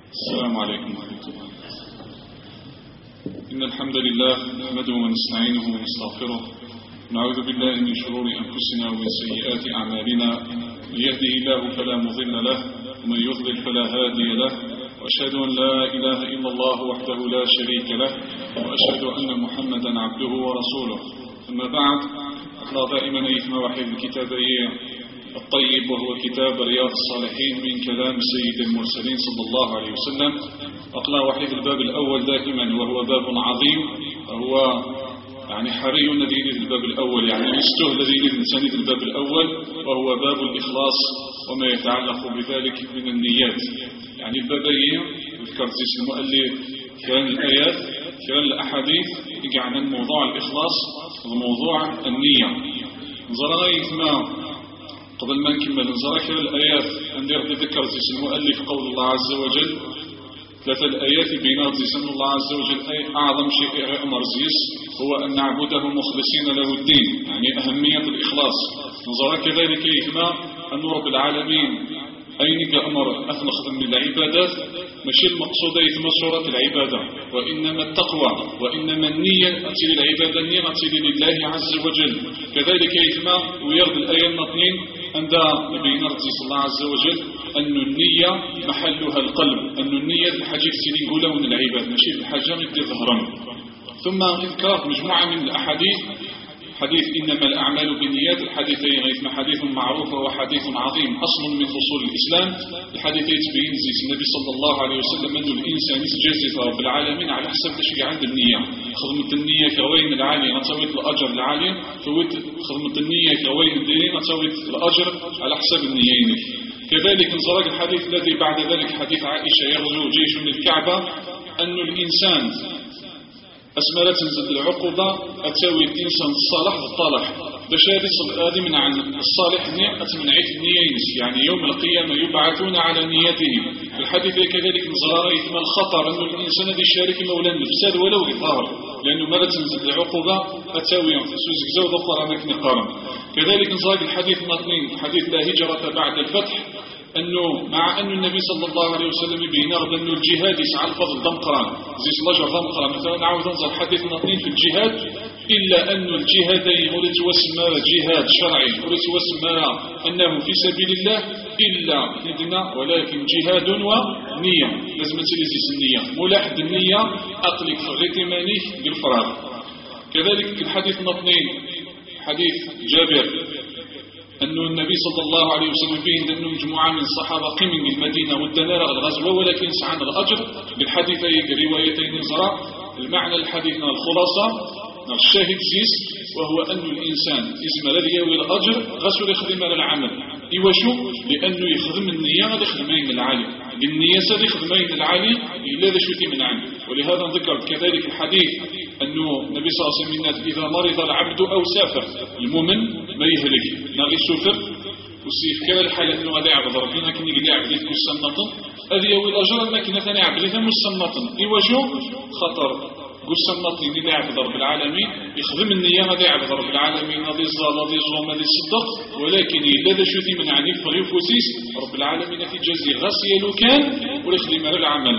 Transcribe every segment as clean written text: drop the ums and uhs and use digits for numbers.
السلام عليكم ورحمة الله. إن الحمد لله نحمده ونستعينه ونستغفره، نعوذ بالله من شرور أنفسنا ومن سيئات أعمالنا، من يهده الله فلا مضل له ومن يضلل فلا هادي له، وأشهد أن لا إله إلا الله وحده لا شريك له، وأشهد أن محمدا عبده ورسوله. أما بعد، أقرأ دائما إثم وحي الكتاب الطيب، وهو كتاب رياض الصالحين من كلام سيد المرسلين صلى الله عليه وسلم. أقرأ وحي الباب الأول دائما، وهو باب عظيم، وهو يعني حري الذي الباب الأول، يعني مستوى الذي الإنسان الباب الأول، وهو باب الإخلاص وما يتعلق بذلك من النيات. يعني البابين ذكرت المؤلف كان الآيات كان الأحاديث عن موضوع الإخلاص وموضوع النية. نظرنا ما قبل ما نكمل نظرنا كلا الآيات عندي ربي ذكرت المؤلف قول الله عز وجل ثلاثة الآيات بينات سن الله عز وجل أي أعظم شيء أمر زيس هو أن نعبده مخلصين له الدين، يعني أهمية الإخلاص. نظرنا كذلك إثما أن رب العالمين أين أمر أخلق من العبادات ماشي المقصود إثما صورة العبادة، وإنما التقوى وإنما النية أتي للعبادة، النية أتي لله عز وجل. كذلك إثما ويرد الآية الاثنين عند نبينا صلى الله عز وجل أن النية محلها القلب، أن النية الحاجة تسيلين من العباد ماشي الحاجة من ظهرا. ثم إذكار مجموعة من الأحاديث، حديث إنما الأعمال بالنيات، الحديثين غيثنا حديث معروف وحديث عظيم أصل من فصول الإسلام. الحديثين تبين زيس النبي صلى الله عليه وسلم أن الإنسان يتجازف رب العالمين على حسب تشريع عند النية. خدمة النية كوين العالية نتويت الأجر العالي، فوت خدمة النية كوين الدين نتويت الأجر على حسب النيين. كذلك نزرق الحديث الذي بعد ذلك حديث عائشة يغزو جيش للكعبة، أن الإنسان أسمالة تنزل العقوبة أتساوي الإنسان الصالح بالطالح، باش هذه من عن الصالح أتمنعيت النيين، يعني يوم القيامة يبعثون على نياتهم. في الحديث كذلك نزرار إثم الخطر أن الإنسان الذي يشارك مولى النفساد ولو للظهر، لأنه ما تنزل العقوبة أتساوي سوزك زود أخرى مكن قارن. كذلك نزرار الحديث مطنين حديث لا هجرة بعد الفتح، أنه مع أن النبي صلى الله عليه وسلم بينرد أن الجهاد يسعى الفضل دمقران زي سلاجر دمقران. مثلا نعود ننظر حديث اثنين في الجهاد، إلا أن الجهادين ولت وسمى جهاد شرعي ولت وسمى أنه في سبيل الله إلا إذنا، ولكن جهاد ونية لازم تلزيس النية، ملاحظ النية أقلق غتمانيه بالفراغ. كذلك الحديث اثنين حديث جابر أن النبي صلى الله عليه وسلم فيه أن مجموعة من الصحابة قم من المدينة والدنار الغزوة ولكن سعان الأجر. بالحديثين الروايتين نزرع المعنى الحديث الخلاصة الشاهد زيس، وهو أن الإنسان اسم الذي يوي الأجر غسل يخدم على العمل إيوشو، لأنه يخدم النية يخدمين العالي، بالنية يخدمين العالي إلا ذا شوتي من عنه. ولهذا ذكرت كذلك الحديث أنه النبي صلى الله عليه وسلم إذا مرض العبد أو سافر المؤمن ما يهلك نغي سفر وسيف كذا الحالة أنه غادي يعبد ربنا كني قد يعبد لك مسمطا هذه يوي الأجر الماكنة ثاني يعبد لك مسمطا إيوشو خطر قسمت لي لا يعبد رب العالمين يخدم النية غادي يعبد رب العالمين غادي يصلى غادي يصوم غادي يصدق، ولكن إلا ذا شوتي من عني فريفوسيس رب العالمين في جزي غسي لو كان ويخدم على العمل.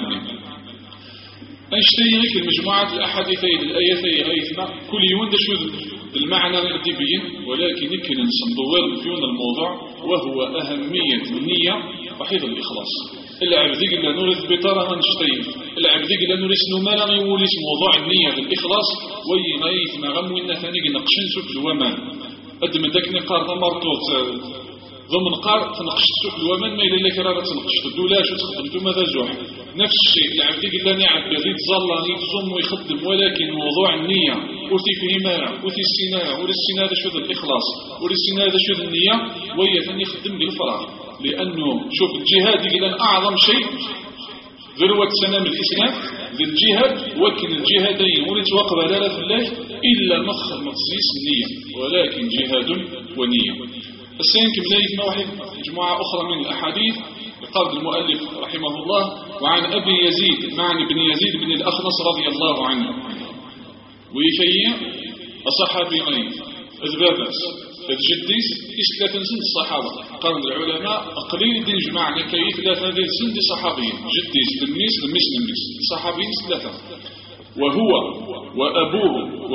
أنشتري في المجموعات الأحاديثين الآيتين غيثنا كل يوم شو المعنى الديبين، ولكن يمكن نصندوال فيون الموضوع وهو أهمية النية وحفظ الإخلاص. العبد إلا نورث بطرة نشتري العبد إلا نورث نمالا يوليس موضوع النية بالإخلاص ويغيث ما غمونا ثاني نقشن سوك الومان أدم داك نقار مرطوط ضمن قار تنقش سوق الومان ما إلا لك راه تنقش الدولاش وتخدم ماذا جوح. نفس الشيء العبد إلا نعبد يغيث ظل يتزم ويخدم، ولكن موضوع النية وثي فهمها وثي السناء والسناء شو الإخلاص والسناء شو النية وهي ثاني يخدم بالفراغ. لأنه شوف الجهاد إلى أعظم شيء ذروة سنام الإسلام للجهاد، وكن الجهادين ولتوقف على في الله إلا مخر مخصيص النية، ولكن جهاد ونية. السين كملاية واحد مجموعة أخرى من الأحاديث بقول المؤلف رحمه الله وعن أبي يزيد معني بن يزيد بن الأخنص رضي الله عنه ويفيع الصحابيين أذبابس جديس ثلاثة سند الصحابة قال العلماء قليل دين جماعة كي ثلاثة سند صحابيين جديس لميس صحابيين ثلاثة وهو وأبوه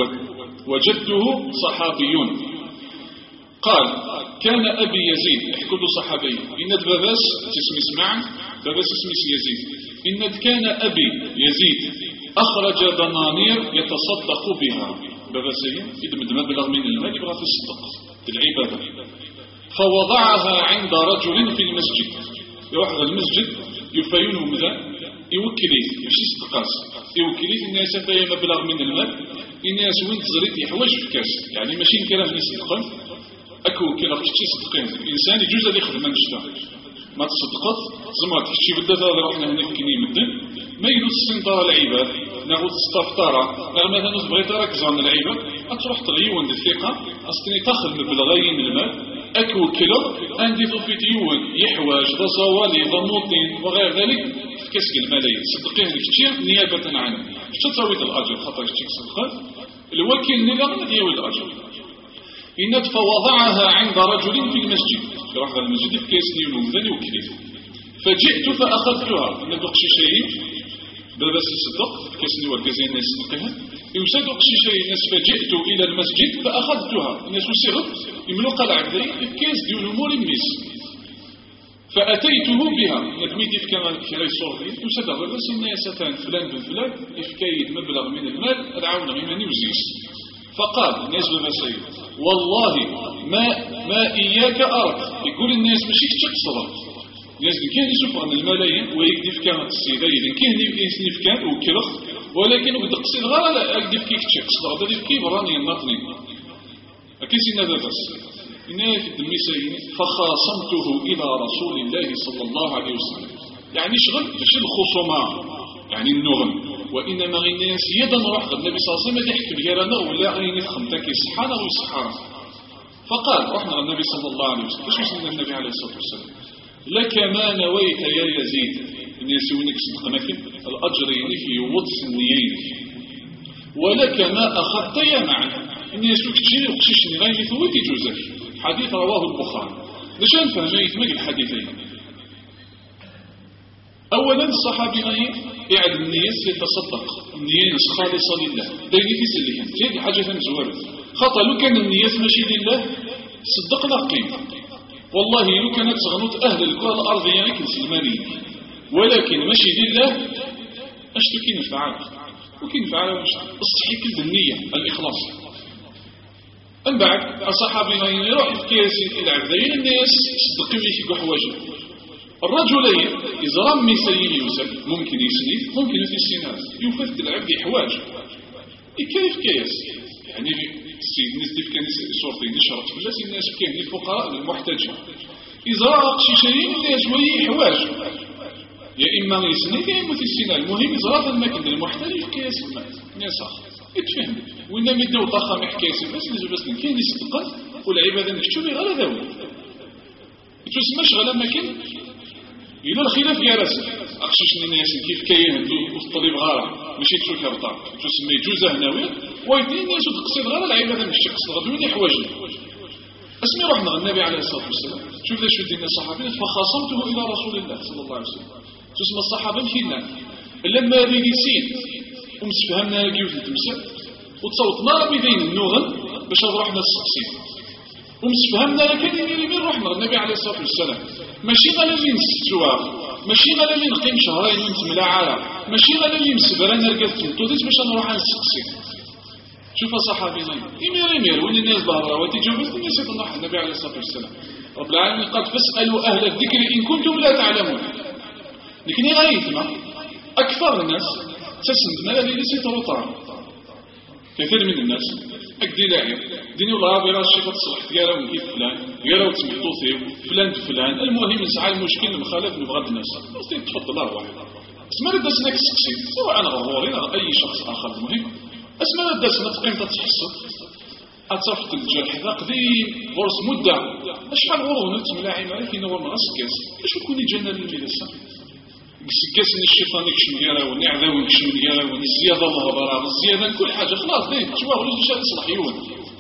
وجده صحابيون. قال كان أبي يزيد يحكي صحابي إن باباس اسمي اسمع باباس اسمي يزيد إن كان أبي يزيد أخرج دنانير يتصدق بها باباسين إذا مبلغ من المال يبغى تصدق العبادة فوضعها عند رجل في المسجد يروح المسجد يفينهم ذا يوكليه مش صدقات يوكليه الناس فيها مبلغ من المال الناس وين تزريت يحوج في كاس يعني ماشي كلام يصدقون أكو كلا كشتي صدقين الإنسان يجوز اللي يخدم من الشتاء ما تصدقت زمرت كشتي بدأت هذا رحنا هنا كني مدن ما يدوس السنطرة العباد ناخذ الستافتارة نغم هذا نص بغيت ركز عن العباد أتروح تغيون الثقة أصلي تاخذ مبلغين من المال أكو كلا عندي في ديون يحواج ذا صوالي ذا موطين وغير ذلك في كسك المالية صدقين كشتي نيابة عنه كشتي تسوي الأجر خاطر كشتي صدقات الوكيل نلا ديال الأجر إن فوضعها عند رجل في المسجد راح المسجد في كيسني ونومدني وكليف فجئت فأخذتها إن دقشي شيء بس الصدق كيسني والجزين الناس صدقها يوسد دقشي شيء الناس فجئت إلى المسجد فأخذتها الناس وسغت يملق العبدي في كيس ديون أمور الناس فأتيته بها ندميتي في كما في رأي صورتي يوسد بس الناس فلان بن فلان إفكايد مبلغ من المال العون غيماني وزيس فقال الناس بمسائل والله ما إياك أرك يقول الناس ماشي تقصرك الناس كان يشوف أن الملايين ويكدف كان السيدة إذا كان يسنف كان وكرخ ولكن وقد قصير غير لا أكدف كيك تقصر هذا اللي كيف راني النطني أكيد هذا بس إنه في المسائل فخاصمته إلى رسول الله صلى الله عليه وسلم يعني شغل بشي الخصومة يعني النغم وإنما الناس يدا روح النبي صلى الله عليه وسلم يحكي بيرانا ولا غير يفهم تاكي سبحانه ويسحاره فقال رحنا النبي صلى الله عليه وسلم ايش وصلنا النبي عليه الصلاة والسلام لك ما نويت يا يزيد الناس يونك صدقناك الأجر في وضس النيين ولك ما أخذت يا معنا الناس يكتشير وقشيشني غير ثوتي جوزك حديث رواه البخاري لشان فهميت مجد الحديثين أولا الصحابي يعد النيس يتصدق النيس خالصة لله دايني في سليهم هذه حاجة مزورة خطأ لو كان النيس ماشي لله صدقنا قيمة والله لو كانت تغنط أهل الكرة الأرضية كالسلمانية ولكن ماشي لله أشتو كين فعال وكين فعال الصحيح كل النية الإخلاص من بعد الصحابي يروح في كيسي العبدين الناس صدقوا في قحواجه الرجلين إذا رمي سيد يوسف ممكن يسنيف ممكن في السنات يفت العبد حواج يكيف كيس يعني السيد نزدف كان صورتين نشرت في الناس الناس كان الفقراء المحتاجين إذا رأى شيئين الناس وهي حواج يا إما يسنيف يا إما في السنات المهم إذا رأى المكان المحتاج كيس الناس يتفهم وإنما يدنو طخم حكاية بس نجي بس كاين يصدق والعبادة نكتشوفي غير ذوي تسمى شغلة مكان إذا الخلاف يا راسل أخشيشني الناس كيف كاين الطريق غارة ماشي تشوف كرطار تسمى جوزة هناوية وايدين الناس تقصد غير العبادة ماشي تقصد غير دوني حواجنا اسمي رحنا النبي عليه الصلاة والسلام شوف ذا شو دينا الصحابين فخاصمته إلى رسول الله صلى الله عليه وسلم تسمى الصحابة فينا لما ريديسين ومسفهمنا كيف تمسك وتصوتنا بين النغم باش نروحنا السقسين ومسفهمنا لكن يمين رحنا النبي عليه الصلاة والسلام ماشي غالا لين السواق ماشي غالا لين نقيم شهرين ونتملا عارة ماشي غالا لين سبرا نرقد تنطوطيس باش نروح نسقسين شوف صحابينا يمير وين الناس ظهروا وتجاوز الناس يطلع النبي عليه الصلاة والسلام رب العالمين قال فاسألوا أهل الذكر إن كنتم لا تعلمون لكن غايتنا أكثر الناس تسند ما الذي ليس تروطان كثير من الناس أكدي لاعب ديني والله بيرا الشيخ تصلح تقالوا من كيف فلان تقالوا تسمحتو فيه فلان فلان المهم نسعى المشكل المخالف نبغى الناس تفضل الله واحد اسمع الدرس ناك السكسي سواء أنا غوري أو أي شخص آخر المهم اسمع الدرس نتقيم تتحسب أتصفت الجرح ذا قديم غرس مدة أشحال غورو نتملاعي معي كي نور نغس كاس اش يكون يجانا للمدرسة سكاسن الشيطان يكشم ديالها والنعذاوي يكشم ديالها والزيادة الهضرة والزيادة كل حاجة خلاص دايما تشوف غير باش تصلح يون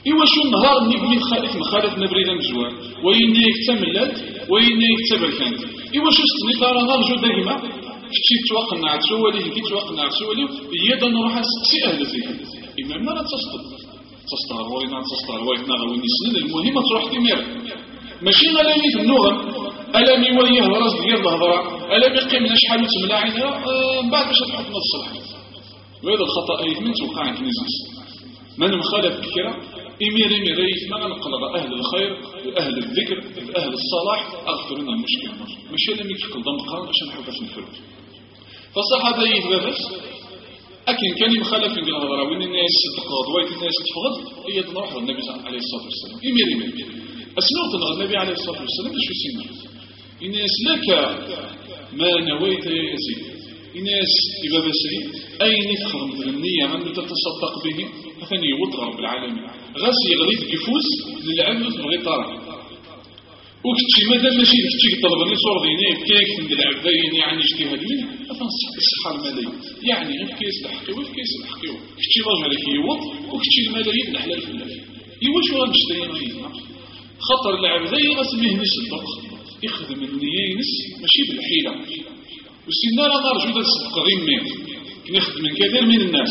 إوا شو النهار من خالف نبريد مزوار وين يكتملات وين يكتبركانت إوا شو ستني ترى نرجو دائما كتشي توقنع تسولي كي توقنع تسولي هي نروح نسقسي أهل الذكر إما ما لا تستغر وين تستغر وين نغوي نسند المهم تروح تمير ماشي غالي في النغم ألا ميوليه راس ديال الهضرة ألا بقي من شحال وتملاعينها من بعد باش تحط نص الصلح وهذا الخطأ من توقع كنيزيس من مخالف كثيرا إمير ما غنقلب أهل الخير وأهل الذكر وأهل الصلاح أغفر لنا المشكلة ماشي لم يتفق ضم قرن عشان نحاول باش نفرد فالصحابة يتبادلش أكن كان مخالف في الهضرة وين الناس تقعد وين الناس تفقد هي تروح النبي عليه الصلاة والسلام إمير أسمعت النبي عليه الصلاة والسلام شو سمع الناس لك ما نويت يا يزيد الناس إذا بسري أين تخرم النية من تتصدق به ثاني وضع رب العالمين غاسي يغليت كيفوس للعبد بغي طارق وكتشي مادام ماشي كتشي طلبني صور ديني كيك من العبدين يعني اجتهاد منه الصحة المالية يعني غير كيس الحقيوة في كيس الحقيوة كتشي راجل يوض وكتشي الملايين الحلال في الله إيوا شو غنشتري غير خطر العبدين غاسميه نصدق يخدم النية ينس ماشي بالحيلة وسينا لا نرجو ذا الصدق غير مين كنخدم من كثير من الناس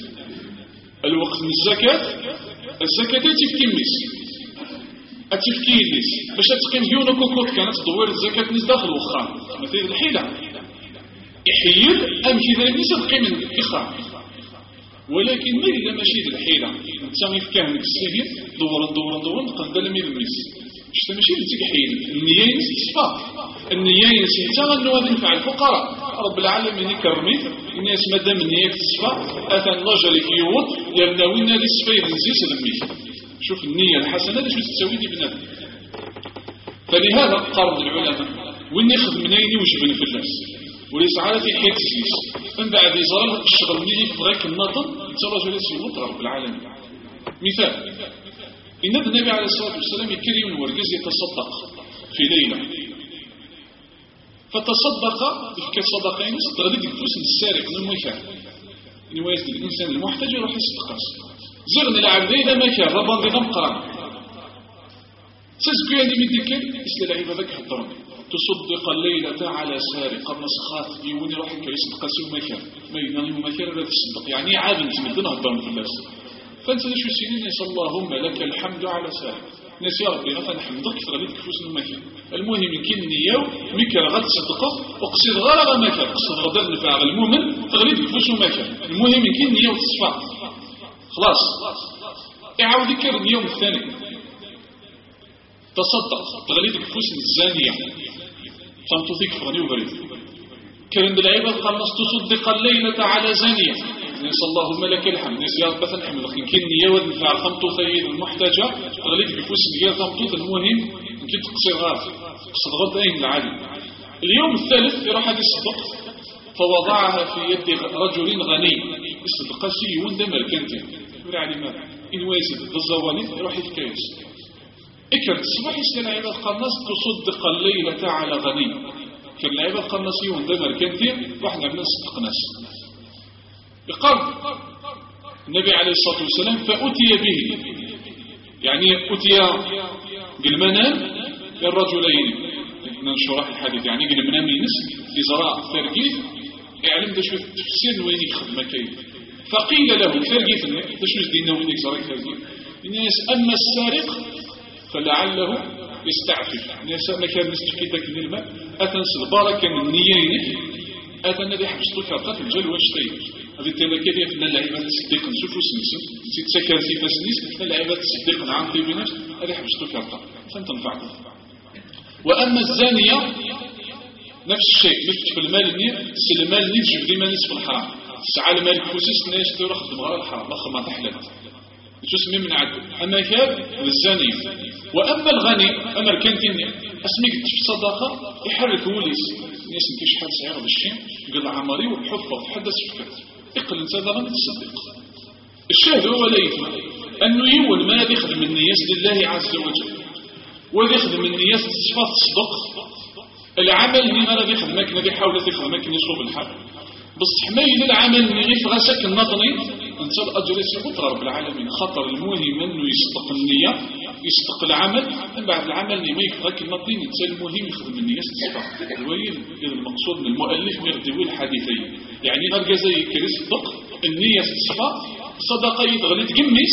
الوقت من الزكاة تفكي الناس أتفكي الناس باش تقيم ديونا كوكوت كانت تدور الزكاة ناس داخل وخام مثل الحيلة يحيل أم كذا الناس تقيم الإخام ولكن ما إذا ماشي الحيلة نتسامي في كامل السهيل دورا نقدر لم يلمس شتا ماشي لتكحيل النية ينس تصفى النية ينس يتغى أنه ينفع الفقراء رب العالمين يكرمي الناس مادام النية تصفى أثن رجل يوض يبناوين هذه الصفير نزيس الميت شوف النية الحسنة شو تسوي دي بنادم فلهذا قرن العلماء وين يخدم منين وجبن في الناس وليس على في حيث سيس من بعد يزرل الشغل منين يفضيك النظم يترجل يسيوط رب العالمين مثال إن النبي عليه الصلاة والسلام يكرم ورجز يتصدق في ليلة فتصدق في صدقين تغلق الفلوس السارق من المكان إن ويزد الإنسان المحتاج يروح يصدقاس زغن العبدين ما كان ربان ذي قران تسكي هذه من ذكر إسلا العيبة ذاك حضرني تصدق الليلة على سارق مسخات يوني روح يصدق سوى مكان ما ينغي مكان لا تصدق يعني عاد تمدنا هضرنا في الناس فانت شو سيني نسأل اللهم لك الحمد على سارق ناس يا ربي غفا نحمدك تغليك كفوس المكان المهم يمكن نياو مكر غد صدقه وقصير غرغ مكان قصير غدر نفع المؤمن تغليك كفوس المكان المهم يمكن نياو تصفى خلاص اعاود يكرر اليوم الثاني تصدق تغليك كفوس الزانية فانتوثيك فغني وبريد كرم بالعباد قال ناس تصدق الليلة على زانية نسأل اللهم لك الحمد نسأل يا رب نحمد لكن كني يود نفع خمطو ثيد المحتاجة تغليك بفوس الجير خمطو المهم يمكن تقصير غاد تقصد غد أين العالم اليوم الثالث يروح هذه الصدق فوضعها في يد رجل غني الصدق سي وندمر كنتين يقول علي ماذا إن واسد بالزواني يروح يتكيس اكرت الصباح يسأل العباد قناص تصدق الليلة على غني كان العباد قناص وندمر كنتين واحنا من الصدق ناس يقال النبي عليه الصلاة والسلام فأتي به يعني أتي بالمنام للرجلين ننشرح الحديث يعني بالمنام ينس في زراع ثرقيف يعلم ده شو تفسير وين يخدم كيف فقيل له ثرقيف ده شو دينا وين يزرع ثرقيف الناس أما السارق فلعله يستعفف الناس ما كان مستفيدك من الماء أتنس البركة من نيينك أتنا دي حبستك أبقات الجل واشتين هذه التلاكية في اللعيبة الصديق نشوفوا سنسم تتسكر في فسنيس اللعيبة الصديق نعم في بنفس هذه حبستك أبقات فانتنفعك وأما الزانية نفس الشيء مثل في المال النية المال النية تجيب ديما نصف الحرام تسعى المال كوسيس ناس تروح دمغار الحرام أخر ما تحلت تسمي من عدو أما كاب للزانية وأما الغني أما الكنتين أسميك في صداقة يحرك وليس ناس نكيش حال سعيرة بالشين يقول عمري وحفة وحدث فكرة اقل انت هذا غني تصدق الشاهد هو لا يثمر أنه يول ما يخدم النياس لله عز وجل ويخدم النياس تصفات تصدق العمل اللي ما لا يخدمك نبي حاول تخدمك نصوب الحال بس حمايل العمل اللي غير غسك النطني أنت الأجر يسبق رب العالمين. خطر المهم أنه يصدق النية، يصدق العمل، من بعد العمل اللي ما يفرق النظيم أنت المهم يخدم النية تصدق. الوين المقصود من المؤلف ما يغدوي الحديثين، يعني أرجع زي كريس صدق النية تصدق صدقة يتغلي تقميس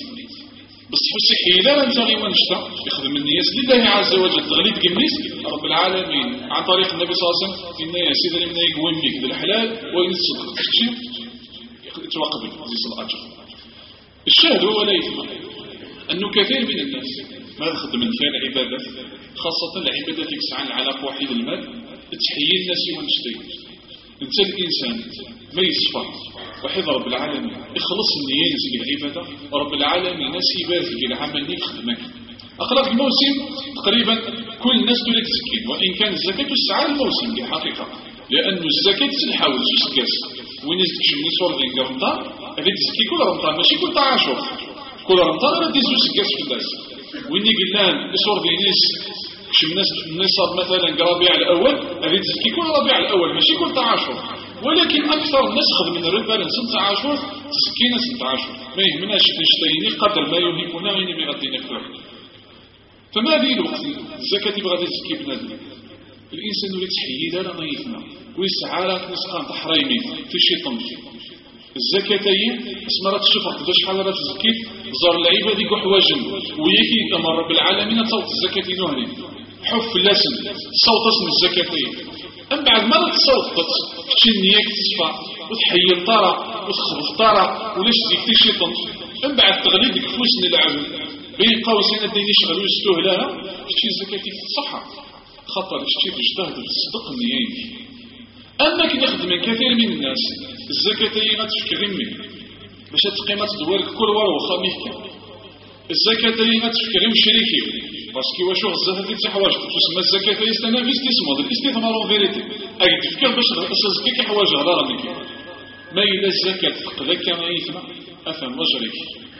بس فسحي لا ننتغي ونشتا يخدم النية لله عز وجل تغلي تقميس رب العالمين عن طريق النبي صلى الله عليه وسلم إن يا سيدنا من يقوم بك بالحلال وإن الصدق تشتي توقبل زيس الأجر. الشاهد هو لا يفهم أنه كثير من الناس ما يخدم من فعل عبادة، خاصة العبادة يسعى على وحيد المال تحيي الناس ونشتي. انت الإنسان ما يصفى وحيد رب العالمين يخلص النية في العبادة رب العالمين سيبات في العمل يخدمك. أخلاق الموسم تقريبا كل الناس تريد تزكي، وإن كان الزكاة تسعى الموسم بالحقيقة، لأن الزكاة تسحاول تسكاس وين يزكي من صور ذي رمضان هذه تزكي كل رمضان ماشي كل تعاشر، كل رمضان راه تزكي سكاس في الناس وين يقلان صور ذي ناس شي الناس النصاب مثلا ربيع الأول هذه تزكي كل ربيع الأول ماشي كل تعاشر، ولكن أكثر الناس خدم من الربا سنة عاشور تزكينا سنة عاشور ما يهمناش نشتيني قدر ما يهمنا غير ما غادي نكثر. فما هذه الوقت الزكاة تبغى تزكي بنادم الإنسان يريد تحيي لا نظيفنا ويسعى لك نسقان تحريمي في شي طنج الزكاتين اسمرات الشفق دا شحال راه تزكيت زار العباد يقول حواجن وياكي كما رب العالمين تصوت الزكاتين وهني حف اللسن صوت اسم الزكاتين أم بعد ما تصوت كتشي نياك تصفى وتحيي الطارة وتخرج الطارة ولاش تزكي شي طنج أم بعد تغلي ديك فلوس العبد بين قوسين الدين يشغلوا يستهلاها كتشي الزكاتين تصحى خطر اشتي تجتهد تصدق النيين. أما كي نخدم من كثير من الناس الزكاة هي غتفكر منك باش تقيمة تدوار كل ورا وخا ميحكا الزكاة هي غتفكر مشريكي باسكو واش غزات هذه الحوايج تسمى الزكاة هي استنا الاستثمار الاستثمار اون فيريتي اي تفكر باش تزكي كي حوايج غدار منك ما إلا الزكاة تقلك كما يثنى أفهم وجريك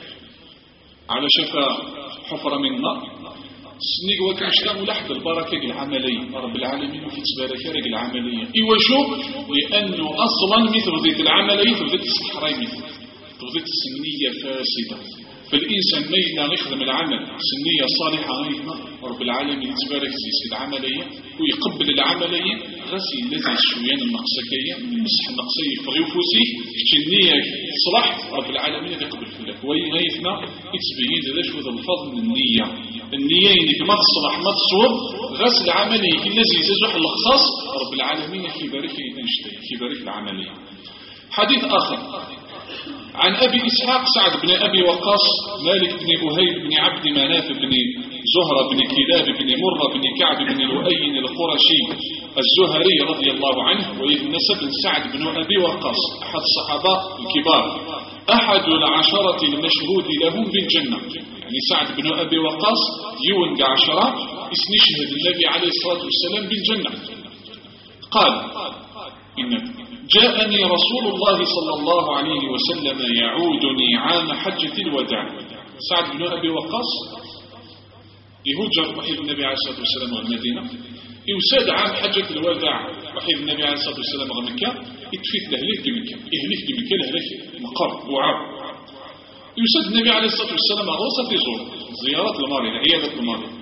على شفا حفرة من النار سنيق وكمشتام لحد البركة العملية رب العالمين في تبارك رجل العملية إيوشو لأنه أصلا مثل ذات العملية مثل ذات الصحراء مثل ذات السنية فاسدة فالإنسان ما يلا يخدم العمل سنية صالحة غيرها رب العالمين تبارك في العملية ويقبل العملية غسي الذي شويان النقصكية مسح النقصية فغيوفوسي النية تصلح رب العالمين يقبل فلك ويغيثنا يتبين ذا شو ذا الفضل من النية إنك ما تصلح ما تصوب غسل العملية الذي يزجح الخصاص رب العالمين يبارك يبارك العملية. حديث آخر عن أبي إسحاق سعد بن أبي وقاص مالك بن أهيل بن عبد مناف بن زهرة بن كلاب بن مرة بن كعب بن لؤي القرشي الزهري رضي الله عنه وإذ نسب سعد بن أبي وقاص أحد الصحابة الكبار أحد العشرة المشهود لهم بالجنة يعني سعد بن أبي وقاص يونج عشرة اسنشهد النبي عليه الصلاة والسلام بالجنة. قال إن جاءني رسول الله صلى الله عليه وسلم يعودني عام حجة الوداع. سعد بن أبي وقاص يهجر وحيد النبي عليه الصلاة والسلام غير المدينة يوساد عام حجة الوداع وحيد النبي عليه الصلاة والسلام غير مكة يتفيت لهليك دمكة يهليك دمكة لهليك مقر وعاب يوساد النبي عليه الصلاة والسلام غوصة يزور زيارة المريض عيادة المريض.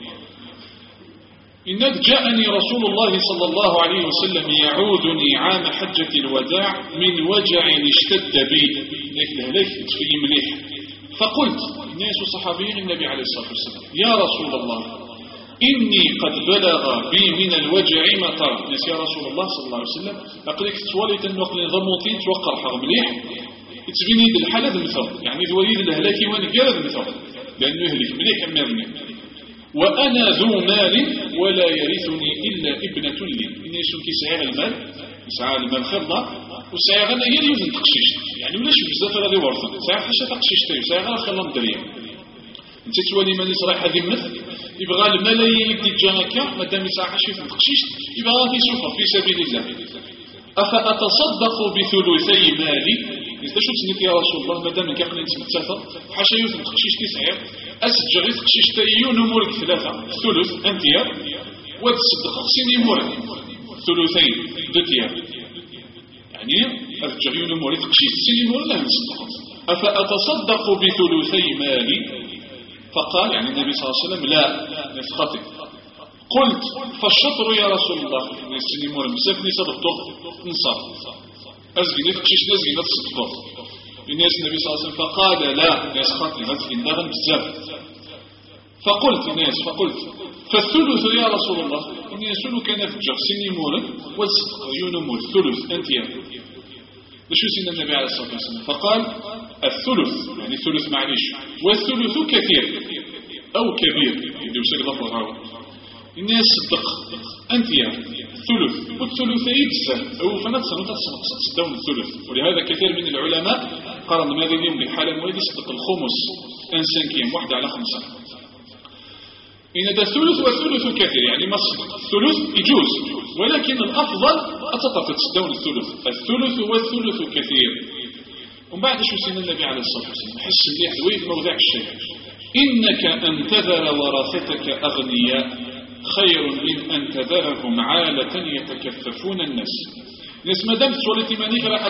إن جاءني رسول الله صلى الله عليه وسلم يعودني عام حجة الوداع من وجع اشتد بي ليك تفي مليح فقلت الناس صحابي النبي عليه الصلاة والسلام يا رسول الله إني قد بلغ بي من الوجع مطر ناس يا رسول الله صلى الله عليه وسلم أقلك تتوالي تنوقل ضموطين توقر حق مليح تبيني بالحالة المثل يعني ذواليد الهلاكي ونقال المثل لأنه يهلك مليح أمامني وأنا ذو مال ولا يرثني إلا ابنة لي إني سنكي سعير المال سعير المال خيرنا وسعير أنا هي اللي يوزن تقشيش يعني ولاش بزاف هذا ورثا سعير حاشا تقشيش تايو سعير أنا خيرنا مدريا انت توالي ماني صراحة هذه مثل يبغى الملايين يبدي جانكا مادام يسعى حاشا يوزن تقشيش يبغى في سوفا في سبيل الله أفأتصدق بثلثي مالي إذا شو تسنيك يا رسول الله مادام كاقل انت متسافر حاشا يوزن تقشيش تسعير أسجل تقشيش تايو نمورك ثلاثة ثلث أنتيا وتصدق خصيني مورك ثلثين دتيا يعني أسجل نمورك تقشيش تسيني مور لا نصدق أفأتصدق بثلثي مالي؟ فقال يعني النبي صلى الله عليه وسلم لا نفقتك. قلت فالشطر يا رسول الله نسيني مور مسافني صدقته نصاب أزغي نفقشيش نزغي نتصدقه الناس النبي صلى الله عليه وسلم فقال لا ناس خاطري نزغي نغن بزاف. فقلت فالثلث يا رسول الله إني أسألك نفجر سيني مورا والصدق ينمو الثلث أنت يا لشو سيدنا النبي عليه الصلاة والسلام فقال الثلث يعني الثلث معليش والثلث كثير أو كبير يبدو بشكل لفظ هاو إني أصدق أنت يا الثلث والثلث يجزى أو فنتصل تصدون الثلث. ولهذا كثير من العلماء قرن ماذا اليوم لحالة مويد يصدق الخمس أنسان كيم 1/5. إن هذا الثلث والثلث كثير يعني ما الثلث يجوز ولكن الأفضل أتطفت تصدون الثلث والثلث كثير. ومن بعد شو سيدنا النبي عليه الصلاة والسلام حس مليح وين موضع الشيء إنك أن تذر ورثتك أغنياء خير من أن تذرهم عالة يتكففون الناس. الناس ما دامت تولي مانيك راح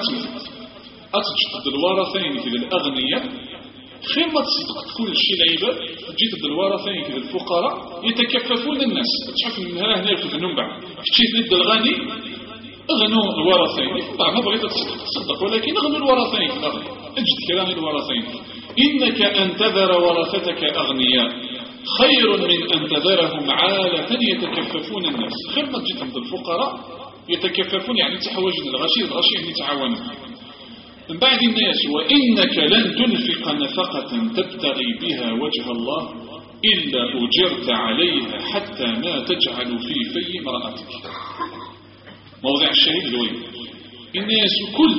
أتجد الورثين كذا الأغنياء خير ما تصدق كل شيء العباد جيت الورثين كذا الفقراء يتكففون الناس. تشوف من هنا في النبع كشيت ند الغني اغنوا الورثين طبعا ما بغيت تصدق ولكن اغنوا الورثين اجد كلام الورثين إنك أن تذر ورثتك أغنياء خير من أن تذرهم عالة يتكففون الناس. خير ما تجد عند الفقراء يتكففون يعني تحوجن الغشي يعني يتعاونون. من بعد الناس وإنك لن تنفق نفقة تبتغي بها وجه الله إلا أجرت عليها حتى ما تجعل في في امرأتك. موضع الشهيد الوين الناس كل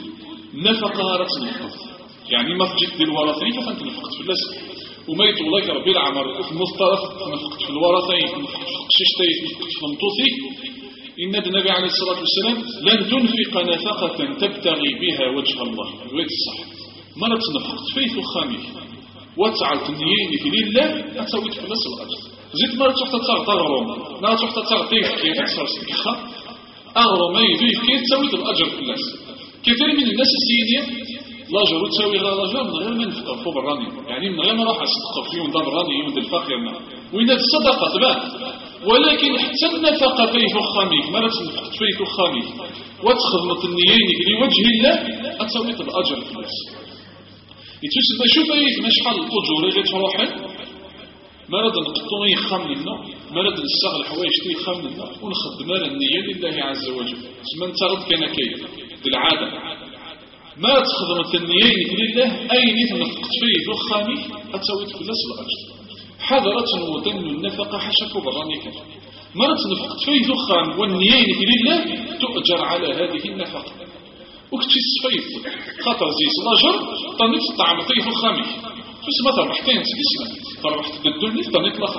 نفقة رتنفق يعني ما تجد الورثين فأنت نفقت في اللسل وما يطول لك ربي العمر في المصطرف نفقت في الورثين نفقت في القشيشتين نفقت في المطوثي. إن النبي عليه الصلاة والسلام لن تنفق نفقة تبتغي بها وجه الله الويت الصح مرة نفقت فيه خامي وتعلت النيين لله أتسويت في اللسل الأجل زيت مرة تحت تغرم مرة تحت تغطيك كي تكسر سكيخة أغرم يديك كي تسويت الأجر في اللسل. كثير من الناس السيدية لاجر وتساوي غير رجل من غير ما نفقه فوق الراني يعني من غير ما راح أصدقه في يوم دار الراني يوم الفقير وإن الصدقة تبان ولكن حتى النفقة فيه خاميك مرة نفقت فيه خاميك وتخدمت النيينك لوجه الله أتسويت الأجر في الناس. يتوسط شوف أيت ما شحال الأجور غير تروحن مرض نقطوني خاملنا مرض نستغل حوايج تي خاملنا ونخدم النية لله عز وجل سمن ترد كان كيف بالعادة ما تخدمت النيينك لله أي نيت نفقت فيه خاميك أتسويت في الناس الأجر. حضرة وظن النفقة حشف برانيك مرة نفقت فيه ذخان والنيينك لله تؤجر على هذه النفقة وكتشي السفيف خاطر زي سلاجر طنيت الطعام فيه ذخامي فس ما تربحتين سكسنا تربحت الدنيا طنيت الأخر.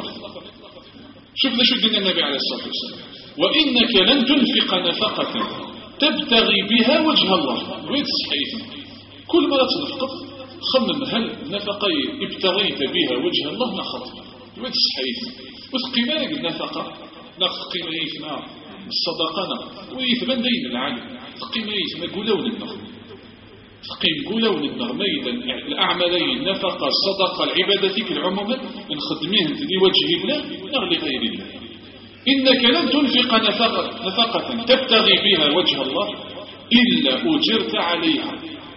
شوف ليش قلنا النبي عليه الصلاة والسلام وإنك لن تنفق نفقة تبتغي بها وجه الله ويد الصحيح كل مرة نفقت خمم هل نفقة ابتغيت بها وجه الله نخط ويد الصحيح وثقيمانك النفقة نثقيم يثنى الصدقنا ويثبن دين العالم ثقيم يثنى قولون النغم ثقيم قولون النغم أيضا الأعمالين النفقة الصدقة العبادة العموما من خدمين لوجه الله نغلي غير الله. إنك لن تنفق نفقة تبتغي بها وجه الله إلا أجرت عليها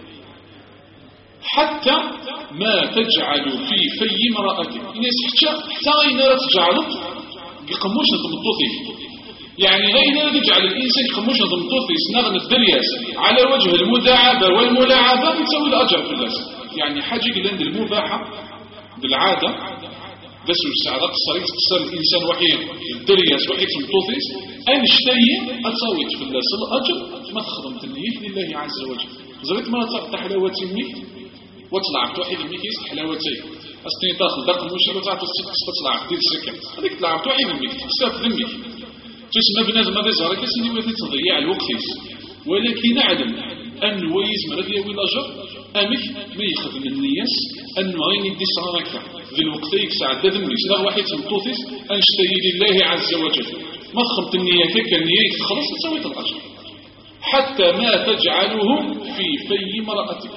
حتى ما تجعل في في امرأتك. الناس حتى غير لا تجعلت يقموش نضمطوثي يعني غير لا تجعل الإنسان يقموش نضمطوثي سنغن الدرياس على وجه المداعبة والملاعبة يتسوي الأجر في الناس يعني حاجة لأن المباحة بالعادة دسو الساعة قصريت قصر الإنسان وحيد الدرياس وحيد مطوثيس أنشتي أتسويت في الناس الأجر ما تخدمت النية لله عز وجل. زريت ما تقطع حلاوة ميك وطلع توحيد الميكيس حلاوتي أستني تاخذ دقم وشي وتعطي تطلع دير السكة هذيك طلع توحيد الميك تكسب ذمك تسمى بنادم هذا زهرك سيدي وذي تضيع الوقت ولكن نعلم أن ويز مرض يوي الأجر أمك ما يخدم النياس أنه غير يدي صغار أكثر ذي الوقت يكسع ذمك سلاغ واحد سمطوثيس أنشتي لله عز وجل ما تخبط النية كيك النية خلص تسويت الأجر حتى ما تجعله في في مرأتك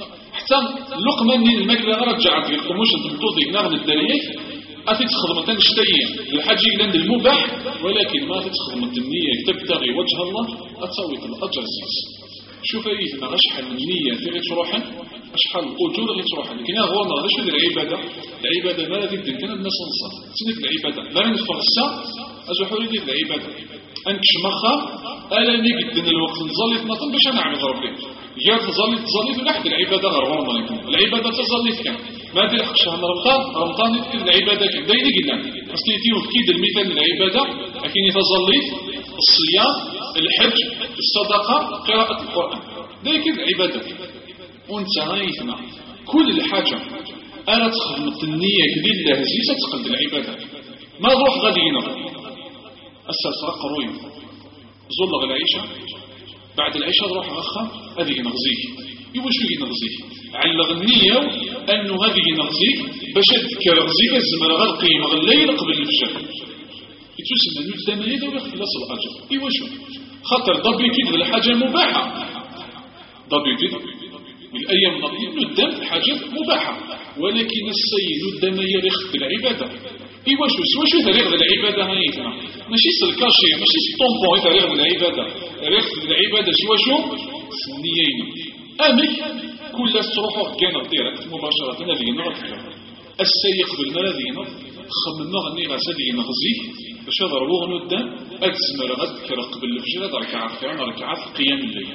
حتى اللقمة من الماكلة رجعت لكم واش تنطوط يناغ الدريك أتي تخدم تنشتين الحاجة إلى المباح ولكن ما تخدم النية تبتغي وجه الله أتصوت الأجر زيز. شوف أيثنا أشحال من النية تغي تروحا أشحال الأجور غي تروحا لكن هو نغدا شو العبادة ما لا تبدل كان الناس نصف تسنيت العبادة لا نفغ الساعة أزحولي ديال العبادة أنكش مخا ألا نقدن الوقت نظلي في نطن باش نعمل ربي يا تظلي في واحد العبادة غير العبادة تظلي كان ما دير حق شهر رمضان العبادة كان دايما قلنا اصل يتيو كيد المثال العبادة لكن تظلي الصيام الحج الصدقة قراءة القرآن دايما العبادة وانت غايثنا كل الحاجة أنا تخدمت النية لله زيزة تقلد العبادة ما روح غادي ينظر السلسلة قروي زلغ العيشة بعد العيشة روح غخا هذه نغزيك يوشو ينغزيك علق النية أنه هذه نغزيك باش تذكر غزيك الزمن غالقيم الليل قبل الفجر يتسمى نجدنا يدو يخلص الأجر يوشو خاطر ضبي كده الحاجة مباحة ضبي كده بالأيام نقيم ندم حاجة مباحة ولكن السيد ندم يرخ العبادة شو تاريخ العبادة هايثنا ماشي سلكاشي ماشي طومبون تاريخ العبادة ريخ العبادة شو سنيين أمك كل تروحوا كان الديركت مباشرة هذه نغط السيق بالملاذين خمنا غني غسدي نغزي باش ضربوه ندم أتزمر غذكر قبل الفجر ركعات قيام الليل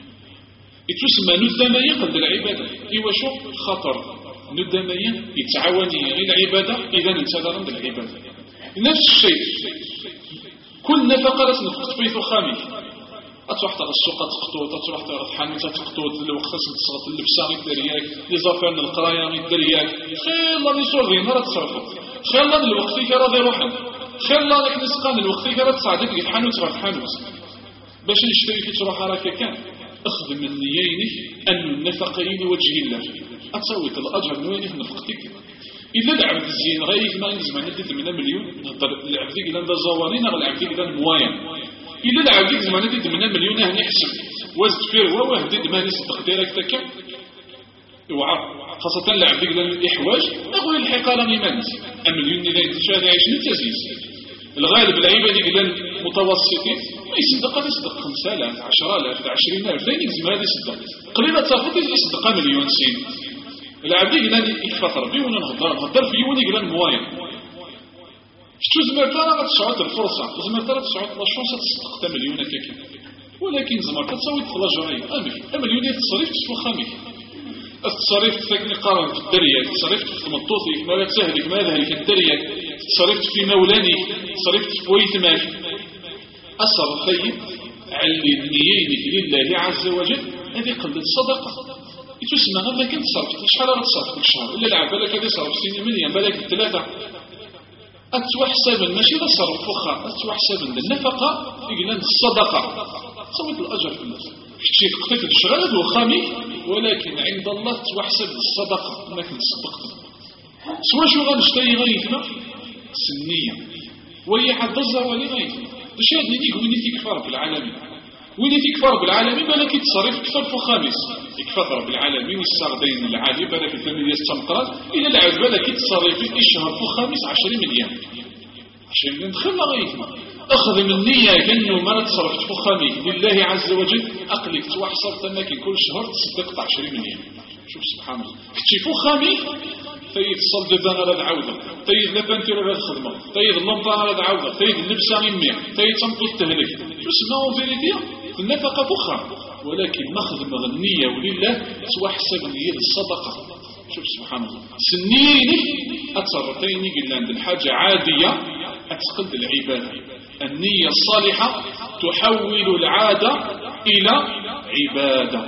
يتسمى ندم يقلد العبادة شو خطر ندميا يتعاوني غير العبادة إذا انتظر عند العبادة نفس الشيء كل نفقة لا تنفق في فخامي أتروح تغى السوق تقطوط أتروح تغى الحانوت تقطوط الوقت خاصك تصرف اللبسة غير درياك لزافرن القراية غير درياك خير الله يسوى غير نرى تصرفه خير الله الوقت فيك راضي روحا خير الله لك نسقان الوقت فيك راضي تصعدك غير الحانوت غير الحانوت باش نشتري في تروح راك كان أخذ من نيينك أن النفقين لوجه الله أتصوت الأجر نوينك نفقتك إذا العبد الزين غايك ما نجمع نديت من مليون نهضر العبد إذا ذا زوانين غير العبد إذا موايا إذا العبد نجمع نديت من مليون نحسب وزد فيه وهدد ما نصدق ديرك تكا اوعى خاصة العبد إذا الإحواج نقول الحقيقة راني مانت المليون إذا يتشاهد عايشين تزيز الغالب العباد إذا متوسطين ما يصدق هذا يصدق 5000 10000 20000 لا يلزم هذا يصدق قليلا تاخذ يصدق مليون سين العبد إذا يكفى ربي وانا نهضر في يوني إذا موايا شتو زمرتا راه غتسعود الفرصة زمرتا راه تسعود لا شونس تصدق مليون هكاك ولكن زمرتا تساوي تلاجراي مليون التصريف تسوى خامي التصريف تساكني قارن في الدرية تصريف في مطوطي ما لا تسهلك ما ذهلك الدرية تصريف في مولاني تصريف في ويتماك أثر الخيب علي النيينك لله عز وجل هذه قلة الصدقة يتسمى هذا كنت صرفت شحال راه تصرف في الشهر إلا العب بالك هذه صرف سنين مليون بالك الثلاثة أتوا حسابا ماشي لا صرف فخا أتوا حسابا للنفقة يقلنا الصدقة تصوت الأجر في الناس كتشي تقتل الشغل هذا خامي ولكن عند الله توا حساب الصدقة أنك تصدقت سوا شو غنشتري غيثنا سنية وهي حد الزر ولي غيثنا الشيء اللي يقول وين يكفر بالعالمين وين يكفر بالعالمين بالك يتصرف كفر فخامس يكفر بالعالمين والسردين العالي بالك الثمانية استمطرات إلى العبد بالك يتصرف في الشهر فخامس 10 مليون 10 مليون دخلنا غيثنا أخذ من نية كأنه ما تصرفت فخامي لله عز وجل أقلك توحصل أنك كل شهر تصدقت 10 مليون شوف سبحان الله كتشي فخامي تيد الصلد دانا على العودة تيد لبنتي على الخدمة تيد اللمبة على العودة تيد اللبسة يميع تيد تنقل التهلك شو اسمه فيريديا النفقة فخام ولكن مخدمة النية ولله سوى حسب نية الصدقة شوف سبحان الله سنيني أتصرتيني قلنا عند الحاجة عادية أتقلد العبادة النية الصالحة تحول العادة إلى عبادة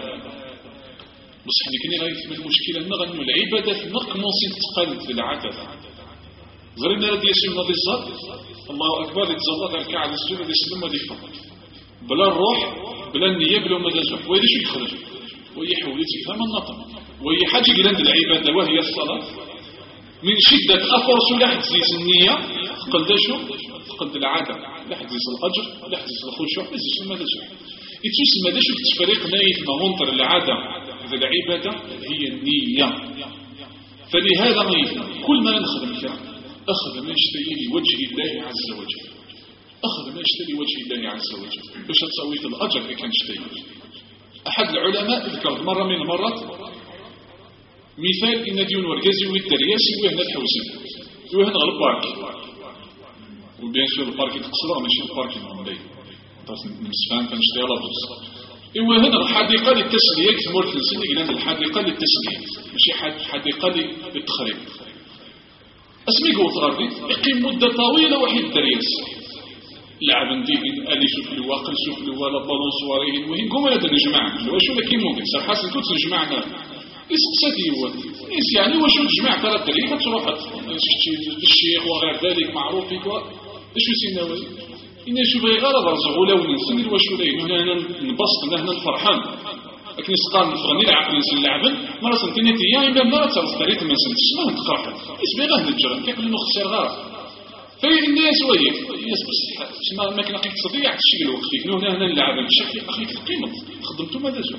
بس حنا كنا غاية من المشكلة نغنو العبادة نقمص تقلد في العادة زرنا ردي يسمى ذي الزر الله أكبر يتزلط على الكعب السجود يسلم ودي فقط بلا الروح بلا النية بلا مدازح ويدي شو يخرج وهي حولي تفهم النطق وهي حاجة قلند العبادة وهي الصلاة من شدة أفرس لحد زيز النية تقلد شو تقلد العادة لحد زيز الأجر لحد زيز الخشوع لحد زيز المدازح يتسمى ده شو تفريق نايف ما منطر العادة هذه العبادة هي النية. فلهذا كل ما نخدم كان أخذ ما يشتري لوجه الله عز وجل، أخذ ما يشتري لوجه الله عز وجل باش تسوي في الأجر اللي كان يشتري. أحد العلماء ذكر مرة من المرات مثال إن ديون ورقازي والدرياس يوهنا الحوسين يوهنا البارك، وبيان سور البارك يتقصرها ماشي البارك المنبي نمسفان كنشتري لابوز. إوا هنا الحديقة للتسلية كتمور تنسيني قلنا الحديقة للتسلية ماشي حديقة للتخريب. اسمي قوت غردي يقيم مدة طويلة واحد الدرياس لعب نديهن اللي شوف الواقل شوف الوالا بالون صواريه المهم قوم هذا الجماعة واش ولا كي ممكن صح حسن كنت نجمعنا يسقساتي هو يعني واش تجمع ثلاث دريات تروح الشيخ وغير ذلك معروف فيك اش يسيناوي إن شوف غير رزق ولا ونسن واش ولا هنا نبسط هنا الفرحان لكن سقام نفرني العقل نسن لعبا مرة سنتين تيام إلا مرة ترستريت ما نسنتش ما نتقرق يسبي غير نتجرم كيف إنه خسر غير فالناس وياك الناس بس ما كنا قيت تضيع تشي الوقت فيك هنا نلعب بشكل أخيك القيمة خدمتو ماذا زوج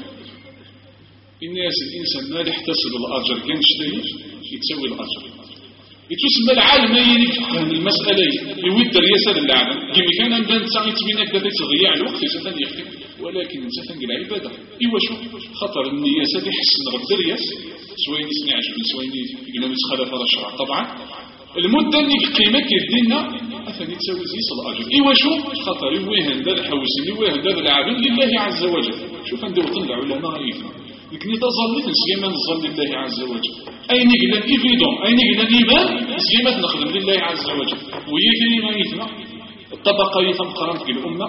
الناس الإنسان ما يحتسب الأجر كان يشتري يتسوي الأجر يتسمى العالم يفهم المسألة يود الرياسة للعالم كما كان نبان تسعي تبينك دابا تضيع الوقت يسافن يخدم ولكن نسافن العبادة إيوا شو خطر النياسة يحسن غد الرياس سوين يسني عجبين سوين يقولون يتخلف على الشرع طبعا المدة اللي قيمة كيدينا أفني تسوي زيس الأجر إيوا شو خطر يوهن ذا الحوسين يوهن ذا العابد لله عز وجل شوف ندير طلع علماء يفهم لكن تظلت نسيما نظل لله عز وجل أين قلنا إيفيدون أين قلنا الإيمان نسيما نخدم لله عز وجل وياك اللي ما يثنى الطبقة يتنقرن في الأمة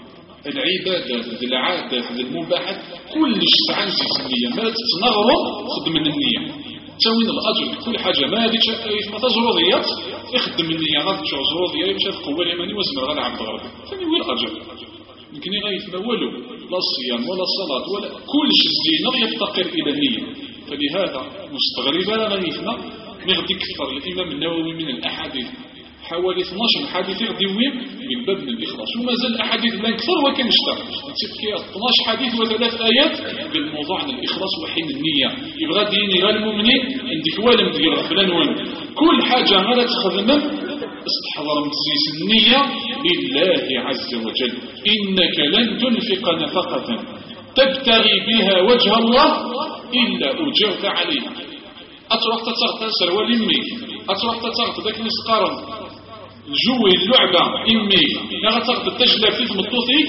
العبادات العادات المباحات كل ساعة سيسمية ما تتنغرم خدم من النية تسوين الأجر كل حاجة ما هذيك ما تزروضيات يخدم النية غادي تشوف زروضيات باش القوة اليمانية وزمر غادي عبد غربي ثاني وين الأجر يمكن يغيث والو لا الصيام ولا الصلاة ولا كل شيء الزينة يفتقر إلى النية. فلهذا مستغربا غيثنا نغدي كثر الإمام النووي من الأحاديث حوالي 12 حديث يغديوين من باب من الإخلاص وما زال الأحاديث لا كثر وكان اشتغل نتسكي 12 حديث وثلاث آيات بالموضوع عن الإخلاص وحين النية يبغى ديني غير المؤمنين عندك والم ديال فلان والم كل حاجة ما تخدم استحضر مزيس النية لله عز وجل إنك لن تنفق نفقة تبتغي بها وجه الله إلا أجرت عليها أتروح تتغط سروال إمي أتروح تتغط ذاك نسقارن الجوي اللعبة إمي لا تغط التجلى في مطوطي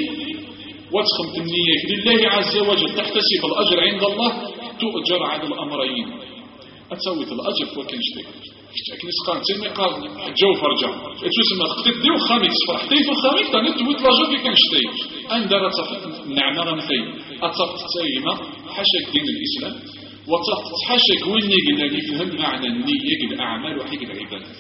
وتخمت النية لله عز وجل تحتسب الأجر عند الله تؤجر على الأمرين أتسوي الأجر وكان شتيك لكن سقان تسمي قال جو فرجع تسمى تقدر ديو خامس فرحتي في الخامس تاني تويت لاجر اللي كان شتي اندر تصفت النعمه غنفي اتصفت تسيما حاشاك دين الاسلام وتصفت حاشاك وين قلنا لي فهم معنى النيه الاعمال وحيد العبادات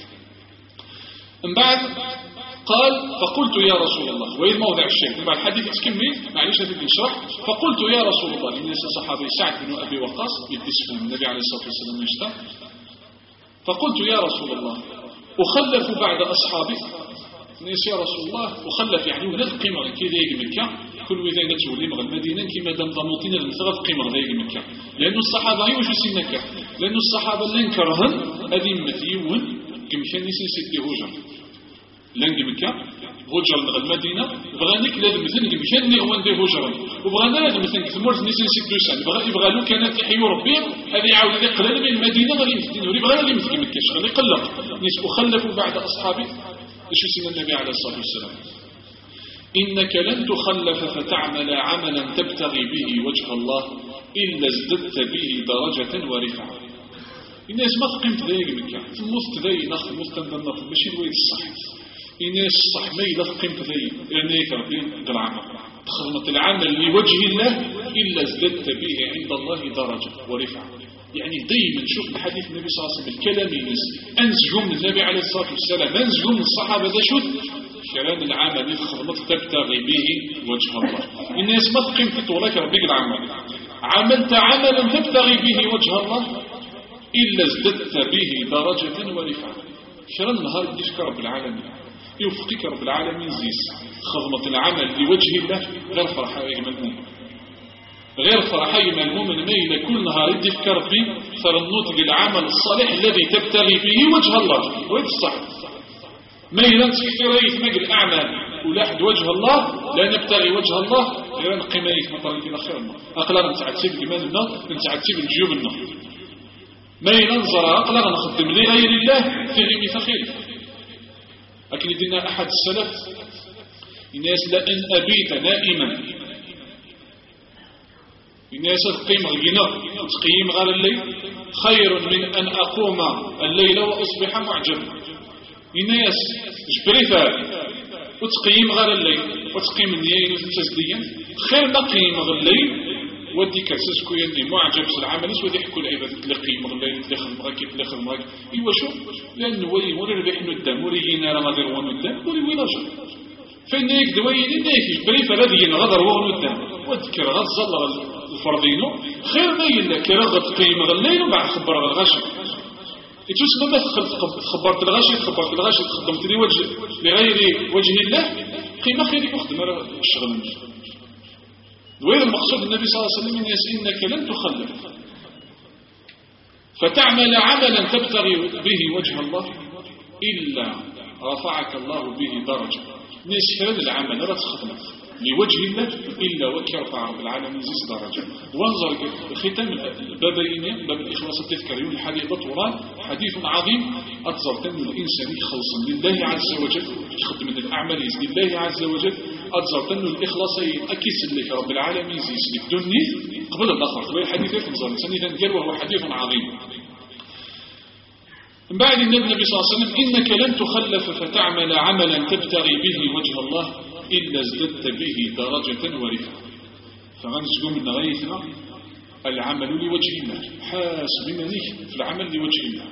من بعد قال فقلت يا رسول الله وين موضع الشيخ بعد الحديث تكمل معليش هذيك نشرح فقلت يا رسول الله للناس صحابي سعد بن ابي وقاص يدسفهم النبي عليه الصلاه والسلام يشتى فقلت يا رسول الله أخلف بعد أصحابي ناس يا رسول الله أخلف يعني ولاد قيمة كي ذاك مكة كل وذا تولي مغ المدينة كما دام ضموطين المثغف قيمة ذاك مكة لأن الصحابة يوش سنك لأن الصحابة اللي انكرهن هذه متيون كم كان يسن ستي هجر لانك مكة هجر مغ المدينة بغانيك لازم مثل كم كان لي هو ندي هجرا وبغانا لازم مثل كثمورت نسن ستو سن يبغى له كانت يحيو ربي هذه يعاود ذي قلال من المدينة غادي يمثلين يبغى لي مثل مكة شغل يقلق ناس أخلفوا بعد أصحابي ايش يسمى النبي عليه الصلاة والسلام إنك لن تخلف فتعمل عملا تبتغي به وجه الله إلا ازددت به درجة ورفعة الناس ما تقيم تذايق مكة تموت تذايق نخ مستندن نخ ماشي الويد الصح الناس صح ما إلا تقيم تذايق يعني ربي العمل تخدمت العمل لوجه الله إلا ازددت به عند الله درجة ورفعة يعني دايما نشوف الحديث النبي صلى الله عليه وسلم الكلام الناس أنزجوا من النبي عليه الصلاة والسلام أنزجوا من الصحابة ذا شد كلام العمل خدمت تبتغي به وجه الله الناس ما تقيم في طولك ربك العمل عملت عملا تبتغي به وجه الله إلا ازددت به درجة ورفعة شرا النهار بديك رب العالمين يوفقك رب العالمين زيس خدمة العمل لوجه الله غير فرحة يا ملموم غير فرحي ما المؤمن ما إلا كل نهار يدي في ربي فرنوط العمل الصالح الذي تبتغي به وجه الله ويد الصح ما إلا تكثير يثمق الأعمال ولاحد وجه الله لا نبتغي وجه الله غير نقيم عليك مطالب في الأخير أقلا نتعتب كمان النار نتعتب الجيوب النار ما إلا نزر أقلا نخدم لغير الله في غير فخير. لكن يدينا أحد السلف الناس لأن أبيت نائما الناس تقيم الغناء وتقيم غير الليل خير من أن أقوم الليل وأصبح معجبا. الناس جبريثا وتقيم غير الليل وتقيم النيين وتسديا خير ما قيم غير الليل ودي كاسسكو يلي معجب في العمل ودي يحكوا العبادة اللي قيم غير الليل اللي خدم راكي اللي خدم راكي إيوا شو لأنه ولي موري ربح ندام ولي ينار غادي روان ندام ولي ويلاجا فإن يك دويني نيك جبريثا غادي ينغدر وغن ندام وذكر غزل الفرضينو خير ما يلا كرغة تقيم غير الليل وبعد خبر غير الغاشي يتوسم ما خبرت الغاشي تخدمت لي وجه لغير وجه الله قيمة خير يخدم الشغل منه. وين المقصود النبي صلى الله عليه وسلم إنك لن تخلف فتعمل عملا تبتغي به وجه الله إلا رفعك الله به درجة. ناس هذا العمل لا تخدمه لوجه الله إلا وكرفع رب العالمين زيس درجة. وانظر ختام البابين باب الإخلاص التذكاري الحديث طولان حديث عظيم أتظر أن الإنسان يخلص لله عز وجل يخدم من الأعمال لله عز وجل أتظر أن الإخلاص أكيس لك رب العالمين زيس للدنيا قبل الآخر قبل الحديث يتنظر الإنسان إذا وهو حديث عظيم. من بعد النبي صلى الله عليه وسلم إنك لن تخلف فتعمل عملا تبتغي به وجه الله إلا ازددت به درجة ورفعة. فغنسقوا من غيثنا العمل لوجه الله حاسب منك في العمل لوجه الله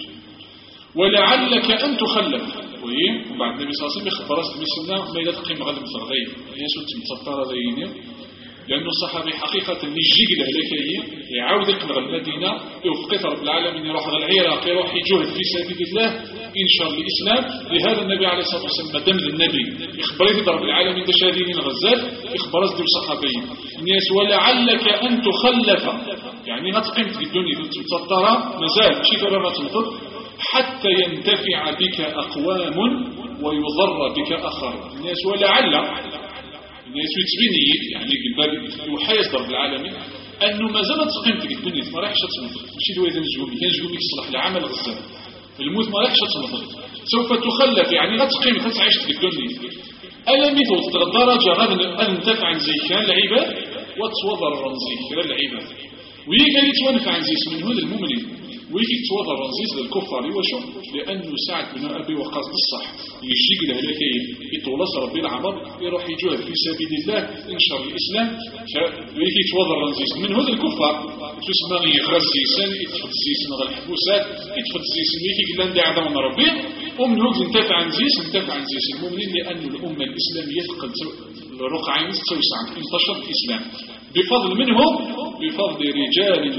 ولعلك أن تخلف. وبعد النبي صلى الله عليه وسلم يخبر بسنة ما إلا تقيم غد مثل غير يسوع تمتطر ذينه لأنه الصحابي حقيقة يجيك لهلكيه يعاود يقلغ المدينة يوفقت رب العالمين يروح على العراق يروح يجهد في سبيل الله إنشاء الإسلام. لهذا النبي عليه الصلاة والسلام مدام النبي يخبرت رب العالمين دشادين غزال يخبر أصدر صحابي الناس ولعلك أن تخلف يعني هتقيم في الدنيا تتطر مازال شي ترى ما تنطق حتى ينتفع بك أقوام ويضر بك آخر. الناس ولعل الناس يتبني يعني بالباب يحيز رب العالمين أنه ما زالت تقيم في الدنيا ما رايحش تمطر ماشي دو إذا نجومي كان نجومي يصلح العمل غزال الموت ما رايحش تمطر سوف تخلف يعني غتقيم غتعيش في الدنيا ألا مثل درجة غننتفع عن زيكان العباد وتوضر عن زيكان العباد ويجي يتوانفع عن زيس من هذا المؤمنين ويجي يتوضر عن زيس للكفار وشو لأنه سعد بن أبي وقاص بالصح يجيك لهلاكي يتولص ربي العمر يروح يجوه في سبيل الله انشر الإسلام ويجي يتوضر عن زيس من هذا الكفار تسمى يغرز زيسان يتفت زيسان غير الحبوسات يتفت زيسان ويجي قلان دي عدم ربي ومن هذا انتفع عن زيس المؤمنين لأن الأمة الإسلامية ثقل رقعين توسع انتشر الإسلام بفضل منهم بفضل رجال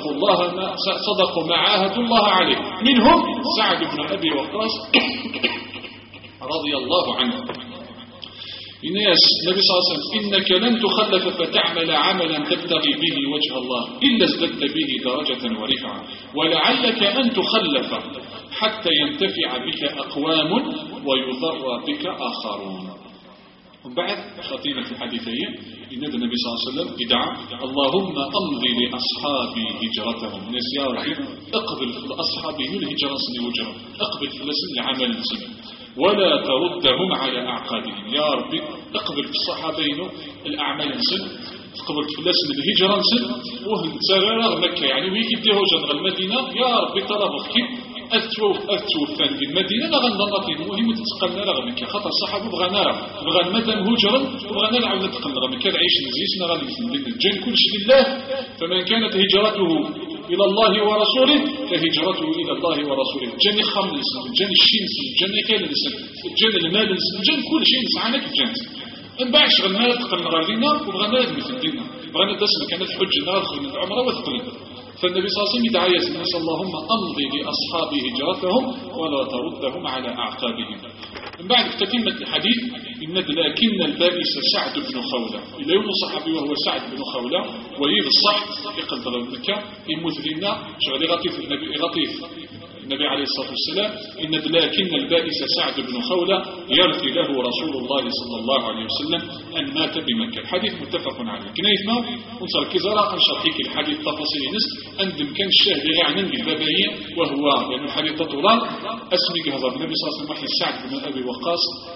صدقوا ما عاهدوا الله عليه منهم سعد بن أبي وقاص رضي الله عنه. الناس النبي صلى الله عليه وسلم إنك لن تخلف فتعمل عملا تبتغي به وجه الله إلا ازددت به درجة ورفعة ولعلك أن تخلف حتى ينتفع بك أقوام ويضر بك آخرون. ومن بعد خطينا في الحديثين إن النبي صلى الله عليه وسلم يدعى اللهم أمضي لأصحابي هجرتهم الناس يا رب اقبل لأصحابي الهجرة سنة وجرة اقبل فلسن لعمل سنة ولا تردهم على أعقابهم يا رب اقبل في الصحابين الأعمال سنة اقبل فلسن الهجرة سنة وهم تغير مكة يعني ويكي ديهو جنغ المدينة يا رب طلبك أتوفان بالمدينة لغنضنط المهم تتقلنا لغمك خطأ الصحابة بغانا مدام هجرا وبغانا لعونا تقلنا لغمك العيش نزيسنا غنزل الجن كل شيء لله فمن كانت هجرته إلى الله ورسوله فهجرته إلى الله ورسوله الجن خمس الجن الشمس الجن كالنس الجن المال الجن كل شيء نسعانك الجن انباع شغل ما تقلنا غالينا وبغانا لازم الدين بغانا دسنا كانت حج النار من العمرة وثقلنا. فالنبي صلى الله عليه وسلم يدعي الناس اللهم أمضي لأصحاب هجرتهم ولا تردهم على أعقابهم. من بعد تتمة الحديث إن لكن البائس سعد بن خولة إلا يوم صحابي وهو سعد بن خولة ويذ الصح يقدر مكة يموت لنا شغل غطيف النبي عليه الصلاة والسلام إن لكن البائس سعد بن خولة يرثي له رسول الله صلى الله عليه وسلم أن مات بمكة. الحديث متفق عليه. كنا يفهم ونصر كزارة أنشرحيك الحديث تفاصيل نس أندم كان الشاهد غير بالبابين وهو يعني الحديث طولان أسمي هذا النبي صلى الله عليه وسلم سعد بن أبي وقاص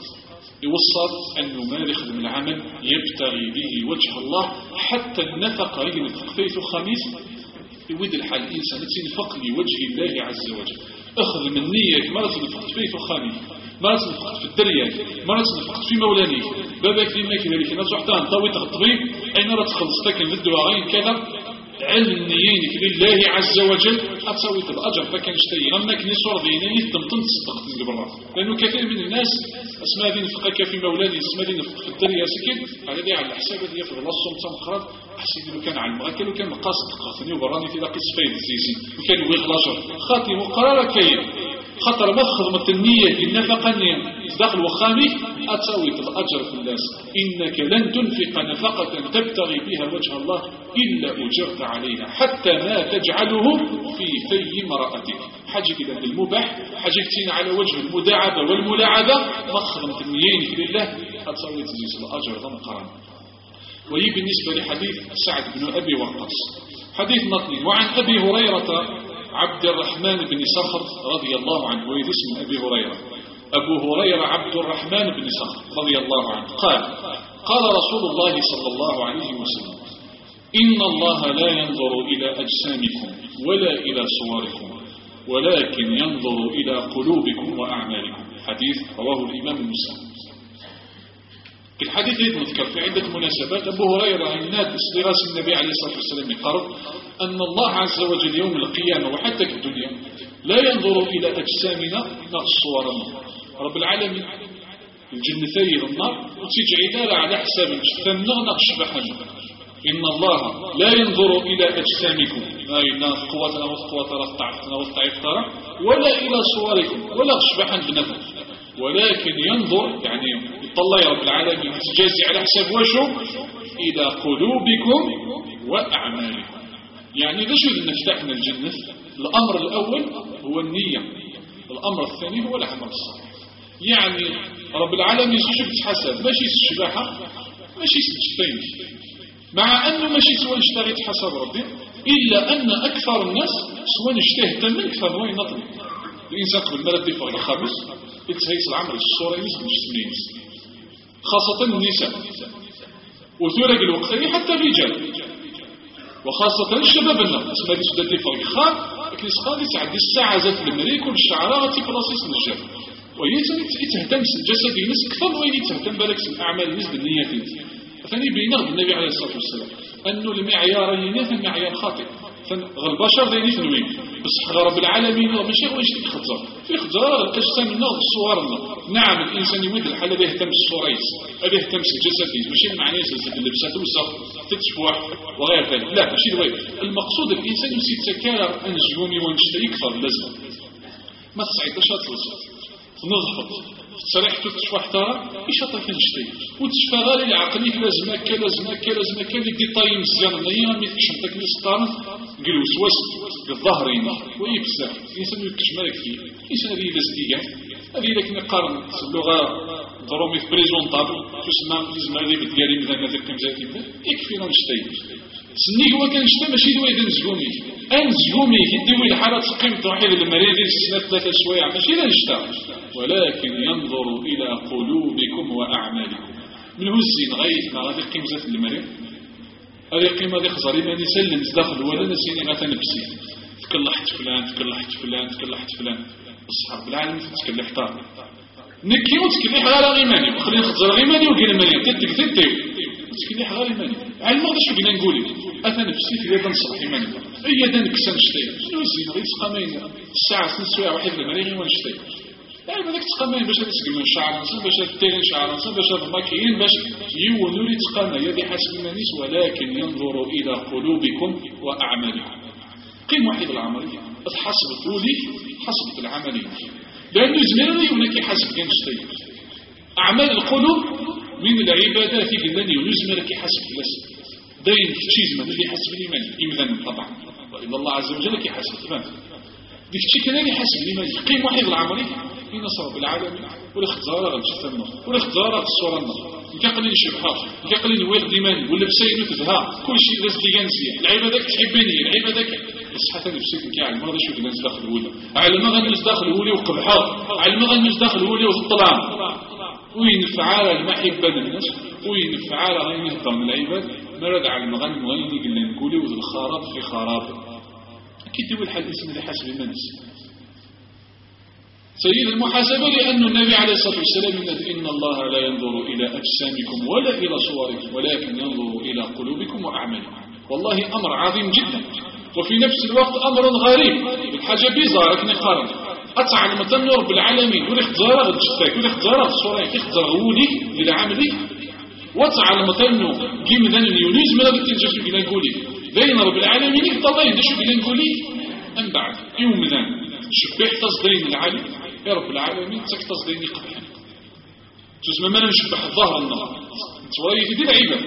يوصف أنه ما يخدم العمل يبتغي به وجه الله حتى النفق ينفق فيه الخميس يود الحال الإنسان تنفق لوجه الله عز وجل. أخذ من نية مرة تنفقت فيه الخميس مرة تنفقت في الدريات مرة تنفقت في مولاني بابك لما كذلك نصحتان طوي تغطبي أين راه تخلصتك الدعاءين كذا علم نيينك لله عز وجل أتسوي الأجر فكان اشتري غمك نصور ديني تمتم تصدقت من برا لأنه كثير من الناس اسمها دين فقك في مولاني اسمها دين فقك في الدريا سكين على دي على الحساب اللي يفضل الله الصوم مخرج حسيت لو كان على المغاكل لو كان مقاصد قاصني وبراني تلاقي صفيد الزيزين وكان يغلاجر خاطي وقرار كاين خطر مفخذ النية النفقة داخل وخامي أتسوي الأجر في الناس إنك لن تنفق نفقة تبتغي بها وجه الله إلا أجرت عليها حتى ما تجعله في امرأتك حاجك إلى المباح حاجكتين على وجه المداعبة والملاعبة مخضم تنيينك لله أتسوي تزيز الأجر ضم قرن. وهي بالنسبة لحديث سعد بن أبي وقاص حديث مطلي. وعن أبي هريرة عبد الرحمن بن صخر رضي الله عنه وهي اسم أبي هريرة أبو هريرة عبد الرحمن بن صخر رضي الله عنه قال رسول الله صلى الله عليه وسلم إن الله لا ينظر إلى أجسامكم ولا إلى صوركم ولكن ينظر إلى قلوبكم وأعمالكم. حديث رواه الإمام مسلم. في الحديث يذكر في عدة مناسبات أبو هريرة الناد استغاث النبي عليه الصلاة والسلام يقرر أن الله عز وجل يوم القيامة وحتى في الدنيا لا ينظر إلى أجسامنا نقص صورنا. رب العالمين الجنة النار وتجعل على حساب الجثة نقص بحنا. إن الله لا ينظر إلى أجسامكم أين قوتنا وضعفنا وضعفتنا ولا إلى صوركم ولا أشبحا بنفسه ولكن ينظر يعني يطلع رب العالمين يتجازي على حساب وجهه إلى قلوبكم وأعمالكم. يعني إذا شو نفتحنا الجنة الأمر الأول هو النية الأمر الثاني هو العمل الصالح. يعني رب العالمين شو تحسب ماشي الشباحة ماشي الشفين مع أنه ماشي سوى نشتغل حسب ربي إلا أن أكثر الناس سوى نشتهت من أكثر وين نطلب الإنسان قبل ما ردي فوق الخامس يتهيس العمل الصورة يمسك السنين خاصة النساء وثورة الوقتين حتى الرجال وخاصة الشباب النار اسمها دي سدتي فوق الخام لكن سقاطي تعدي الساعة زات المريك والشعراء تبلاصيس النجاب ويتهتم الجسد ينس أكثر وين يتهتم بالك الأعمال النسبة النية فاني بينه النبي عليه الصلاة والسلام أنه المعيار ينفع معيار خاطئ فالبشر ذي نفنوين بس رب العالمين ماشي هو يشتي خزر في خزر الأجسام النار الصور نعم الإنسان يود الحالة بيهتم الصوريس بيهتم الجسد ماشي معناه يسلسل اللبسات وسط تتشوح وغير ذلك لا ماشي الوي المقصود الإنسان يسيت سكار أنجومي ونشتري كثر لازم ما تصعيد أشياء تلصق نضغط صريح تتشفح ترى إيش أطلق نشتي وتشفى غالي عقليك لازم كان اللي طايم مزيان نيا ميتكش نتاك نسطان قلو سواس الظهرين ويبسا إنسان يكش مالك فيه إنسان هذه لازدية هذه لك نقارن اللغة ضرومي في بريزونطابل تسمى هذه بتقاري مثلا هذا الكمزات يكفينا نشتي سنيك هو كان نشتي ماشي دوا إذا نزقومي أنزقومي يدوي الحالة تقيم توحيد المريض السنة 3 سوايع ماشي لا نشتا ولكن ينظر إلى قلوبكم وأعمالكم من هو الزين غاية ما غادي قيم ذات المريض هذه قيمة دي خزاري ما نسلم داخل ولا نسيني غاتا نفسي تكلحت فلان الصحاب العالم تتكلح طار نكي وتكلح غالا غيماني وخلين خزار غيماني وقال مريم تتكتتيو تكلح غالا غيماني علم ما غاش بقينا نقولي أثا نفسي في يدا نصح إيماني إيا دا نكسا نشتي شنو الزين غير تقامين الساعة 2 سوايع واحد المريم ونشتي يعني بدك تقامين باش تسقم شعر باش تيرين شعر باش الماكيين باش يونوري تقامى يدي حسب المانيس ولكن ينظر إلى قلوبكم وأعمالكم قيم واحد العملية حسب طولي حسب العملية لأنه زميرني هناك حسب كان شتي أعمال القلوب من العبادات التي يلزم لك حسب الاسم دين تشيزما اللي حسب الإيمان إمذان طبعا وإلا الله عز وجل كي حسب الإيمان ديك الشيء كذلك حسب الإيمان قيم واحد العمري في نصر العالمين ولا اختزار غالجسد ولا اختزار الصورة النصر نكاقلين الشبحات نكاقلين ويغ ديماني ولا بسيد وتدها كل شيء لازم تيغانسيا العبادة تحبني العبادة بس حتى نفسك نكاع المرضى شوف الناس داخل الولي على ما غنمز داخل الولي وقبحات على ما غنمز داخل الولي وطلع وين فعال المحبة للناس وين فعال غير يهضر من العباد مرد على المغنم غير قلنا نقولي وذ الخراب في خراب كي تقول حال الاسم اللي حسب المنس سيد المحاسبة لأن النبي عليه الصلاة والسلام إن الله لا ينظر إلى أجسامكم ولا إلى صوركم ولكن ينظر إلى قلوبكم وأعمالكم والله أمر عظيم جدا وفي نفس الوقت أمر غريب الحاجة بيزار لكن قارن أتعلم تنور بالعالمين ولا اختزار الجساك ولا اختزار الصورة كي اختزار غولي للعملي وتعلم تنو جيم ذن اليونيز ما لابد تنجسوا بلا نقولي بين رب العالمين يقضي نشوف بلا نقولي أم بعد يوم ذن شبح تصدين العالم يا رب العالمين تك تصدين قبحا تسمى ما نشبح الظهر النهار توايا في دي العيبة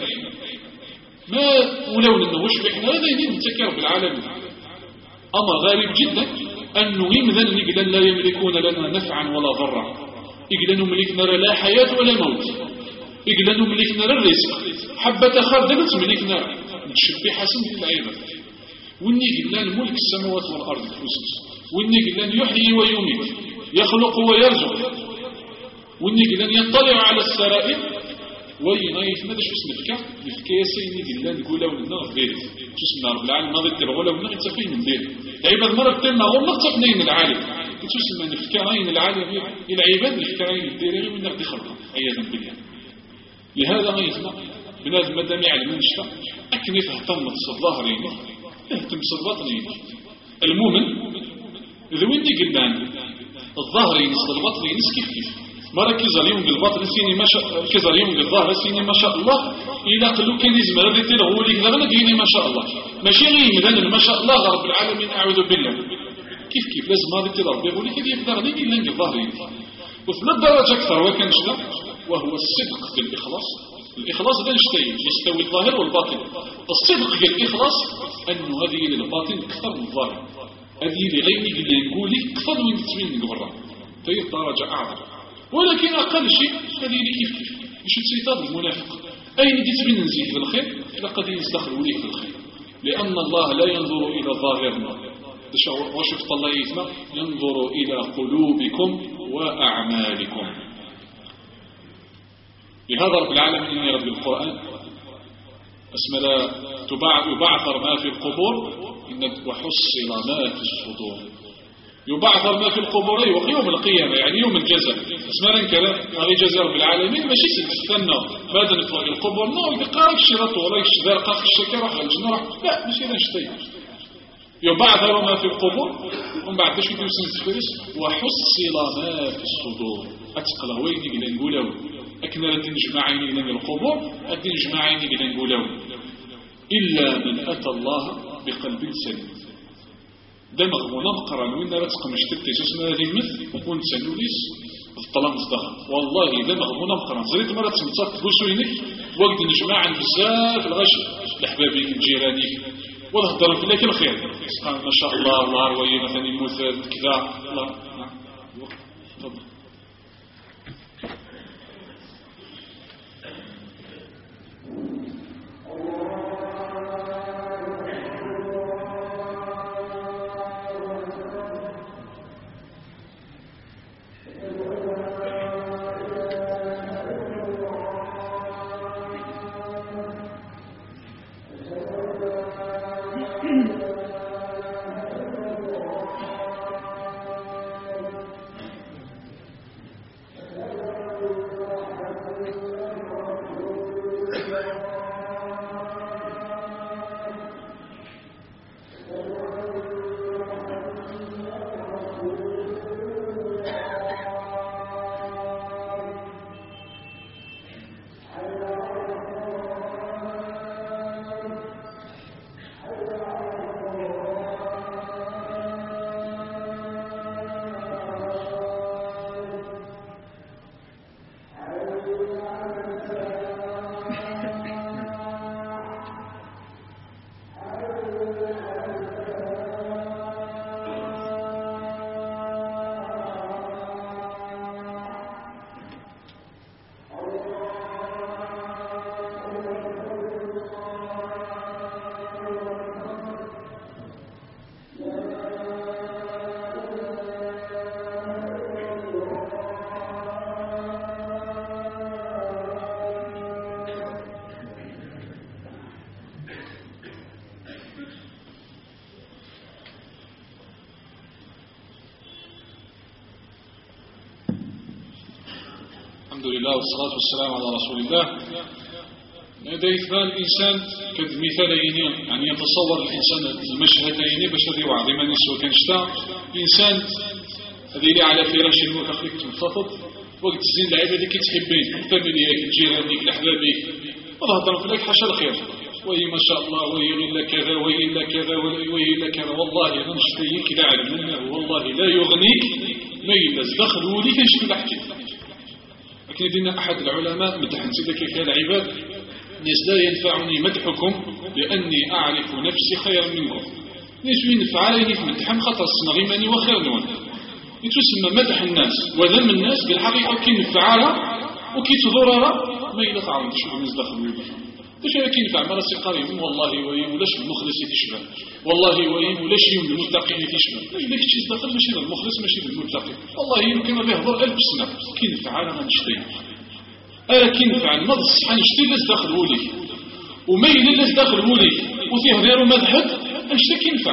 ما ولو انه وشبحنا هذا يدين انت يا رب العالمين أمر غريب جدا أنه يمذن يقدن لا يملكون لنا نفعا ولا ضرا يقدن ملكنا لا حياة ولا موت يقدن ملكنا الرزق حبة خردل تملكنا نشبح حسن في العيبة وإني قلنا ملك السماوات والأرض الفوسس وإني قلنا يحيي ويميت يخلق ويرزق وإني قلنا يطلع على السرائر وينايف ماذا شو اسم الفكا سيني قلنا نقول لو لنا غير شو اسم رب العالمين ناضي تبغوا لو لنا نتفين من دير العباد مرة بتلنا غير نغتفنين العالم شو اسم الفكاين العالم العباد الفكاين الديرين من نغدي خلقه عياذا بالله لهذا غيثنا بنادم مادام يعلم نشتا أكني تهتم تصدظهرين اهتم صدبطنين المؤمن إذا ويني قلنا الظهرين صدبطنين كيف مرة كيزر يوم بالبطن سيني ما شاء كيزر يوم بالظهر سيني ما شاء الله إلى قلو كان يزم ربي تلغولي لغنا ديني ما شاء الله ماشي غير مثلا ما شاء الله رب العالمين أعوذ بالله كيف لازم هذا تلغ بيقولي كيف يقدر لي إلا بالظهرين وفي الدرجة أكثر وكان شلا وهو الصدق في الإخلاص الإخلاص ده يستوي الظاهر والباطن الصدق في الإخلاص أنه هذه للباطن أكثر من الظاهر هذه لغيري اللي يقولي أكثر من تسمين قبرة فهي الدرجة أعظم ولكن أقل شيء هذه اللي كيف مش تسيطان المنافق أين تسمين نزيد في الخير لقد يستخل وليه في الخير لأن الله لا ينظر إلى ظاهرنا وشفت الله يسمى ينظر إلى قلوبكم وأعمالكم لهذا رب العالمين يرد بالقرآن اسم لا يبعثر ما في القبور وحصل ما في الصدور يبعثر ما في القبور ويوم القيامة يعني يوم الجزاء اسمنا كلام غير جزاء رب العالمين ماشي تستنى بعد نطلق القبور نو يقارك الشرط ورايك الشدار قاف الشكر راح الجنة لا ماشي نشتي يبعثر ما في القبور ومن بعد شو يوسن الفرس وحصل ما في الصدور أتقل وين إلى نقوله أكنا الدين جماعين إلى القبور الدين جماعين إلى نقوله إلا من أتى الله بقلب سليم دمغ ونمقرا وإن رتق مشتبتي سوسنا هذه مثل ونسنوليس الطلام مصدخل والله دمغ ونمقرا زريت مرة تمتصات بوسوينك وقت نجماعا بزاف الغش لحبابي جيراني وضهدر في لك الخير ما شاء الله الله روي مثلا يموت كذا الله تفضل الحمد لله والصلاة والسلام على رسول الله. هذا إثبات الإنسان كمثالين، يعني يتصور الإنسان المشهدين باش يوعى بما نسوى كان شتا الإنسان هذه اللي على فراش الموت أخليك تنفضل وقت الزين العيبة اللي كتحبين فاميلياك جيرانك لأحبابك وضهضروا فيك حاشا الخير وهي ما شاء الله وهي إلا كذا وهي إلا كذا وهي إلا كذا. والله أنا نشتيك لا أعلم منه والله لا يغنيك ما يلز دخل ولي كنشتي لحكي. لكن يدينا أحد العلماء مدحن سيدك كالعباد ناس لا ينفعني مدحكم لأني أعرف نفسي خيرا منكم. ناس ينفع عليه مدحم خطر الصنغيماني وخير نون يتسمى مدح الناس وذم الناس بالحقيقة كي نفعها وكي تضرر ما إلا تعرض شو الناس داخل ويبه باش كي نفع مراسي قريب والله ويم ولاش المخلص تشبه والله ويم ولاش يوم المتقين تشبه إذا كنت داخل ماشي المخلص ماشي المتقي والله يمكن ما يهضر 1000 سنة كي نفع أنا ما نشتي كي نفع المض الصحة نشتي لاس داخل ولي وما إلا لاس داخل ولي وفيه غيره مذهب نشتي كي نفع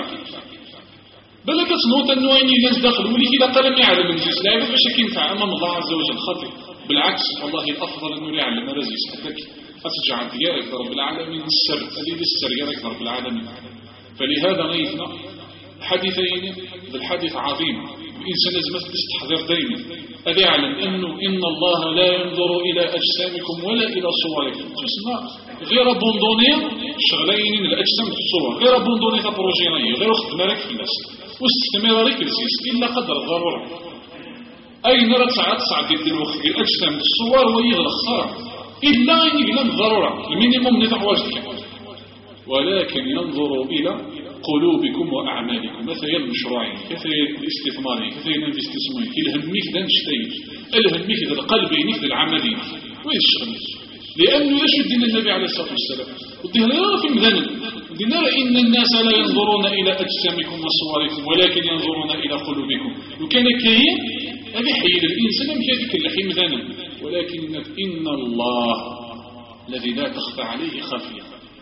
بل كتنوط أنه أين الناس داخل ولي إذا قال ما يعلم الجنس لا يعرف باش كينفع أمام الله عز وجل خاطئ. بالعكس والله الأفضل أنه يعلم رزيز حتى أتجعل ديارك رب العالمين السر هذه السر يارك رب العالمين. فلهذا غيثنا حديثين بالحديث عظيم الإنسان لازم يستحضر دائما أن يعلم أنه إن الله لا ينظر إلى أجسامكم ولا إلى صوركم تسمى غير بوندونية شغلين الأجسام في الصور غير بوندونية بروجينية غير خدمة لك في الناس واستثمار لك الزيس إلا قدر الضرورة أين رتعد الوقت الأجسام في الصور ويغلق خسارة إلا أن يقلم الضرورة المينيموم نتاع واجدك ولكن ينظر إلى قلوبكم وأعمالكم مثلا المشروعين كثير الاستثمارين كثير الانفستيسمون الهميك ذا نشتين الهميك ذا القلبين ذا العملين وين الشغل لأنه لاش يدين النبي عليه الصلاة والسلام ودينا لا في مذنب ودينا إن الناس لا ينظرون إلى أجسامكم وصوركم ولكن ينظرون إلى قلوبكم وكان كاين هذه حي الإنسان من هذيك اللحي مذنب ولكن إن الله الذي لا تخفى عليه خافية.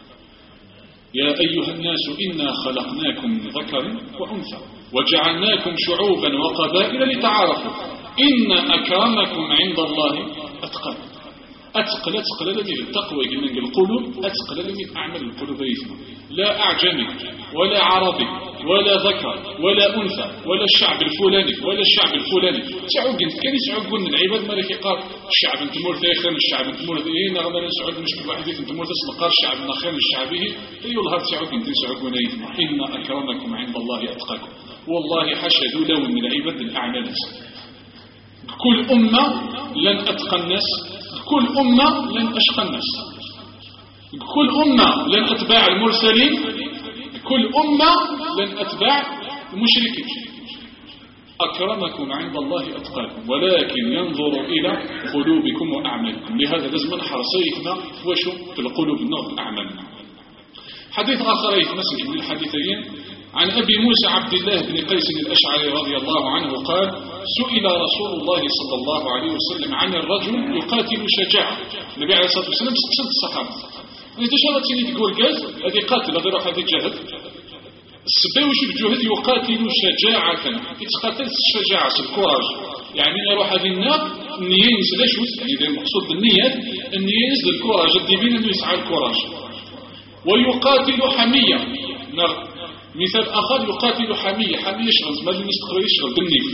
يا أيها الناس إنا خلقناكم من ذكر وأنثى وجعلناكم شعوبا وقبائل لتعارفوا إن أكرمكم عند الله أتقاكم. أتقل لمن التقوى من القلوب أتقل لمن أعمال القلوب يثمى لا أعجمي ولا عربي ولا ذكر ولا أنثى ولا الشعب الفلاني ولا الشعب الفلاني تعوق انت كان يسعوقون العباد مالك قال الشعب انتمور ثاخر الشعب انتمور ثاخر غدا نسعود مشكل واحد انتمور تسمقار الشعب نخير الشعبه أيها الهار تعوق انت يسعوقون يثمى إن أكرمكم عند الله أتقاكم. والله حشدوا لو من العباد الأعمال كل أمة لن أتقى الناس كل أمة لن أشقى الناس كل أمة لن أتباع المرسلين كل أمة لن أتباع المشركين. أكرمكم عند الله أتقاكم ولكن ينظر إلى قلوبكم وأعمالكم. لهذا لازم نحرصيتنا وشو في القلوب النظر أعمالنا. حديث آخر يتمسك من الحديثين عن أبي موسى عبد الله بن قيس الأشعري رضي الله عنه قال سئل رسول الله صلى الله عليه وسلم عن الرجل يقاتل شجاعة. النبي عليه الصلاة والسلام استشهد الصحابة أنت شرطتني تقول قال هذه قاتل هذه روح هذه جهد السباوي وش الجهد يقاتل شجاعة يتقاتل الشجاعة الكوراج يعني يروح هذه النار النية ينزل شو يعني المقصود بالنيات النية ينزل الكوراج الديبين أنه يسعى الكوراج. ويقاتل حمية مثال آخر يقاتل حمية يشغل ما اللي يستقر يشغل بالنيف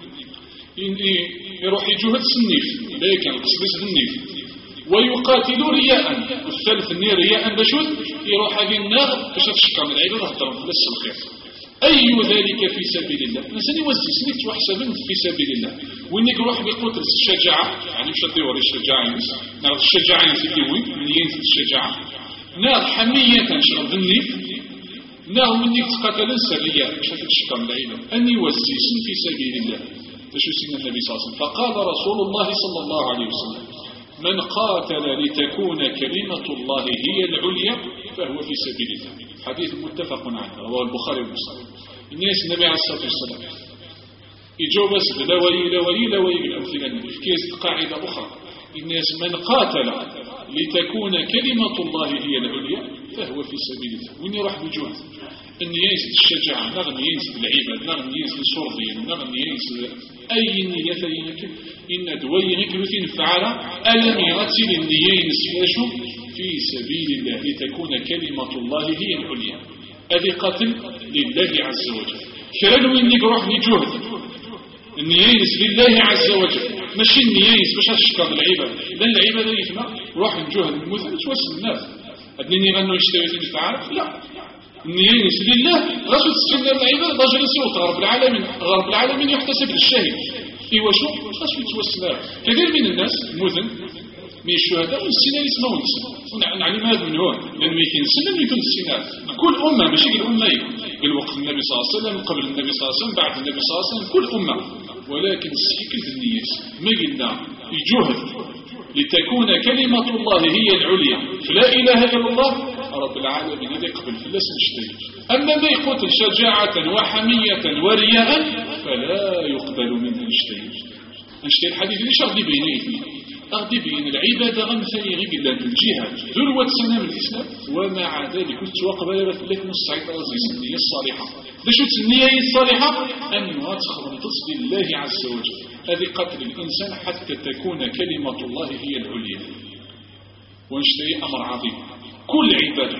يروح يجهد النيف لكن قصديس بالنيف. ويقاتل رياء والثالث النير رياء بشوت يروح هذه النار باش تشكر من العيد وتهضر بس الخير. أي ذلك في سبيل الله نسأل يوزي سنيت وحسب في سبيل الله وإنك روح بقتل الشجاعة يعني مش تدور الشجاعة نار الشجاعة ينسكيوي من ينسل الشجاعة نار حمية تنشغل بالنيف نار منك تقاتل السرية باش تشكر من العيد أن يوزي في سبيل الله فشو سيدنا النبي صلى الله عليه وسلم فقال رسول الله صلى الله عليه وسلم من قاتل لتكون كلمة الله هي العليا فهو في سبيل الله. حديث متفق عليه رواه البخاري ومسلم. الناس النبي عليه الصلاة والسلام يجوبس لا ولي الأمثلة في قاعدة أخرى الناس من قاتل لتكون كلمة الله هي العليا فهو في سبيل الله. وين يروح بجهد النياس الشجاعة نغن ينس بالعباد نغن ينس للصرفين نغن ينس أي نية ينكل إن دوي ينكل تنفعل ألم يغتل النياس فاشو في سبيل الله لتكون كلمة الله هي العليا. هذه قتل لله عز وجل. كرلو إني بروح لجهد النياس لله عز وجل ماشي النياس باش تشكر العباد لأن العبادة يفنى روح الجهد المثل توسل الناس أدنيني غنو يشتري تنفعل لا النياس لله غسو تستنى العباد رجل سوط رب العالمين يحتسب للشهيد إيوا شو غسو يتوسل كثير من الناس المذن من الشهداء والسنان يسمون نعلم هذا من هون لأنه يكون سنة ويكون السنان كل أمة ماشي الأمة بالوقت النبي صلى الله عليه وسلم قبل النبي صلى الله عليه وسلم بعد النبي صلى الله عليه وسلم كل أمة ولكن السكل في النيات ما قلنا يجهد لتكون كلمة الله هي العليا فلا إله إلا الله رب العالمين هذا قبل فلاس نشتري. أما ما يقتل شجاعة وحمية ورياء فلا يقبل منه نشتري الحديث ليش أغضي بينيه أغضي بين العبادة غمثاني إلا بالجهاد ذروة سنام الإسلام ومع ذلك تتوقب لك مستعيد العزيز النية الصالحة ليش النية الصالحة أنها تخرم تصل الله عز وجل. هذه قتل الإنسان حتى تكون كلمة الله هي العليا. ونشتري أمر عظيم كل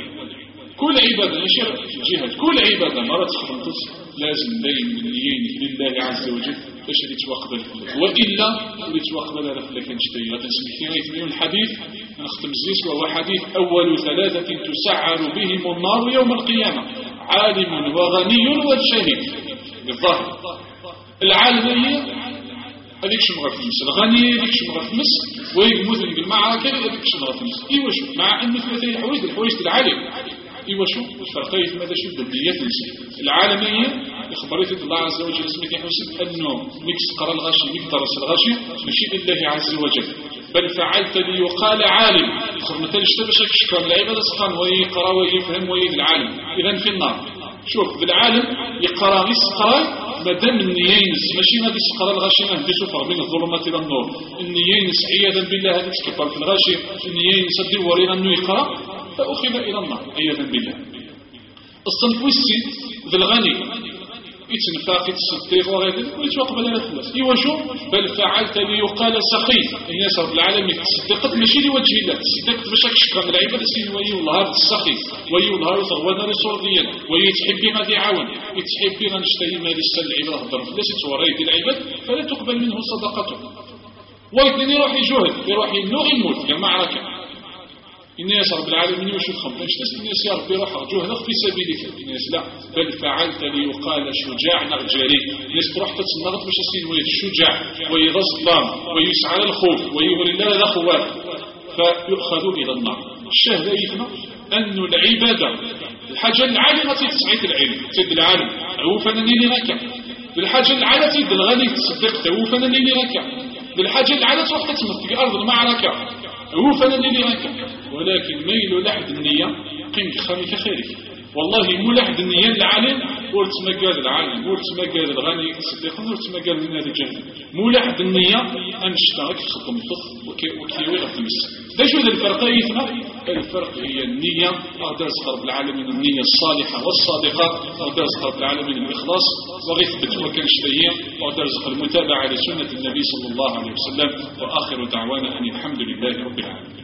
عبادة نشر الجهاد كل عبادة مرة تخرم تصل لازم بين النيين لله عز وجل باش يتوقبل وإلا يتوقبل لك نشتري غادي نسمي الحديث نختم الزيس وهو حديث أول ثلاثة تسعر بهم النار يوم القيامة عالم وغني والشهيد بالظاهر. العالمية هذيك شمغة في مصر الغني هذيك شمغة في مصر ويموذن بالمعركة هذيك شمغة في مصر. إيوا شوف مع أن ثلاثة الحوايج العالم إيوا شوف الفرقية ماذا شوف بالديات الإنسان. العالمية إخبارية الله عز وجل اسمك يحسب أنه ميكس قرى الغاشي ميكترس الغاشي ماشي لله عز وجل بل فعلت ليقال عالم مثلا اشتبشك شكرا العبادة سخان ويقرأ ويفهم ويد العالم إذن في النار. شوف بالعالم يقرأ يسقرأ مادام النيينس ماشي غادي يسقرأ الغاشي ما هدي سفر من الظلمات إلى النور. النيينس عياذا بالله هذا تكبر في الغاشي النيينس الدوري أنه يقرأ فأخذ إلى النار عياذا بالله. الصنف والسيد ذي الغني يتنفاق يتصدق وغيره ويتوقب على الفلوس. إيوا شو بل فعلت ليقال سخي الناس رب العالمين تصدقت ماشي لوجه الله تصدقت باش شكرا العباد سين ويظهر السخي ويظهر ثرونا رسوليا ويتحبي غادي يعاون يتحبي غنشتري مال السل العباد هضر فلاس توريد العباد فلا تقبل منه صدقته. واثنين يروح يجهد يروح ينوغ يموت في المعركة الناس رب العالمين وشو تخبرش الناس يا ربي روح جهدك في سبيلك. الناس لا بل فعلت ليقال شجاع نرجالي الناس تروح تتصنغط باش يصير ويد الشجاع ويد الظلام ويسعى الخوف ويوري الله لا خوات فيؤخذوا إلى النار. الشهادة يفنى أن العبادة الحاجة العالمة تسعيد العلم تد العالم عوفنا نيني ركع بالحاجة العالة تد الغني تصدق عوفنا نيني ركع بالحاجة العالة تروح تتمثل في أرض المعركة عوفنا نيني ركع. ولكن ميل لحد النية قيمك خامك خيرك والله مو لحد النية العالم ورتمقال العالم ورتمقال الغني صديقنا ورتمقال من هذا الجهد مو لحد النية أنشتاك خطم الفض وكيوي غتمس. ده شو ذا الفرق يثنى الفرق هي النية أغداز رب العالمين النية الصالحة والصادقة أغداز رب العالمين الإخلاص وغيثبت وكان شتهية وأغداز المتابعة لسنة النبي صلى الله عليه وسلم. وآخر دعوانا أن الحمد لله رب العالمين.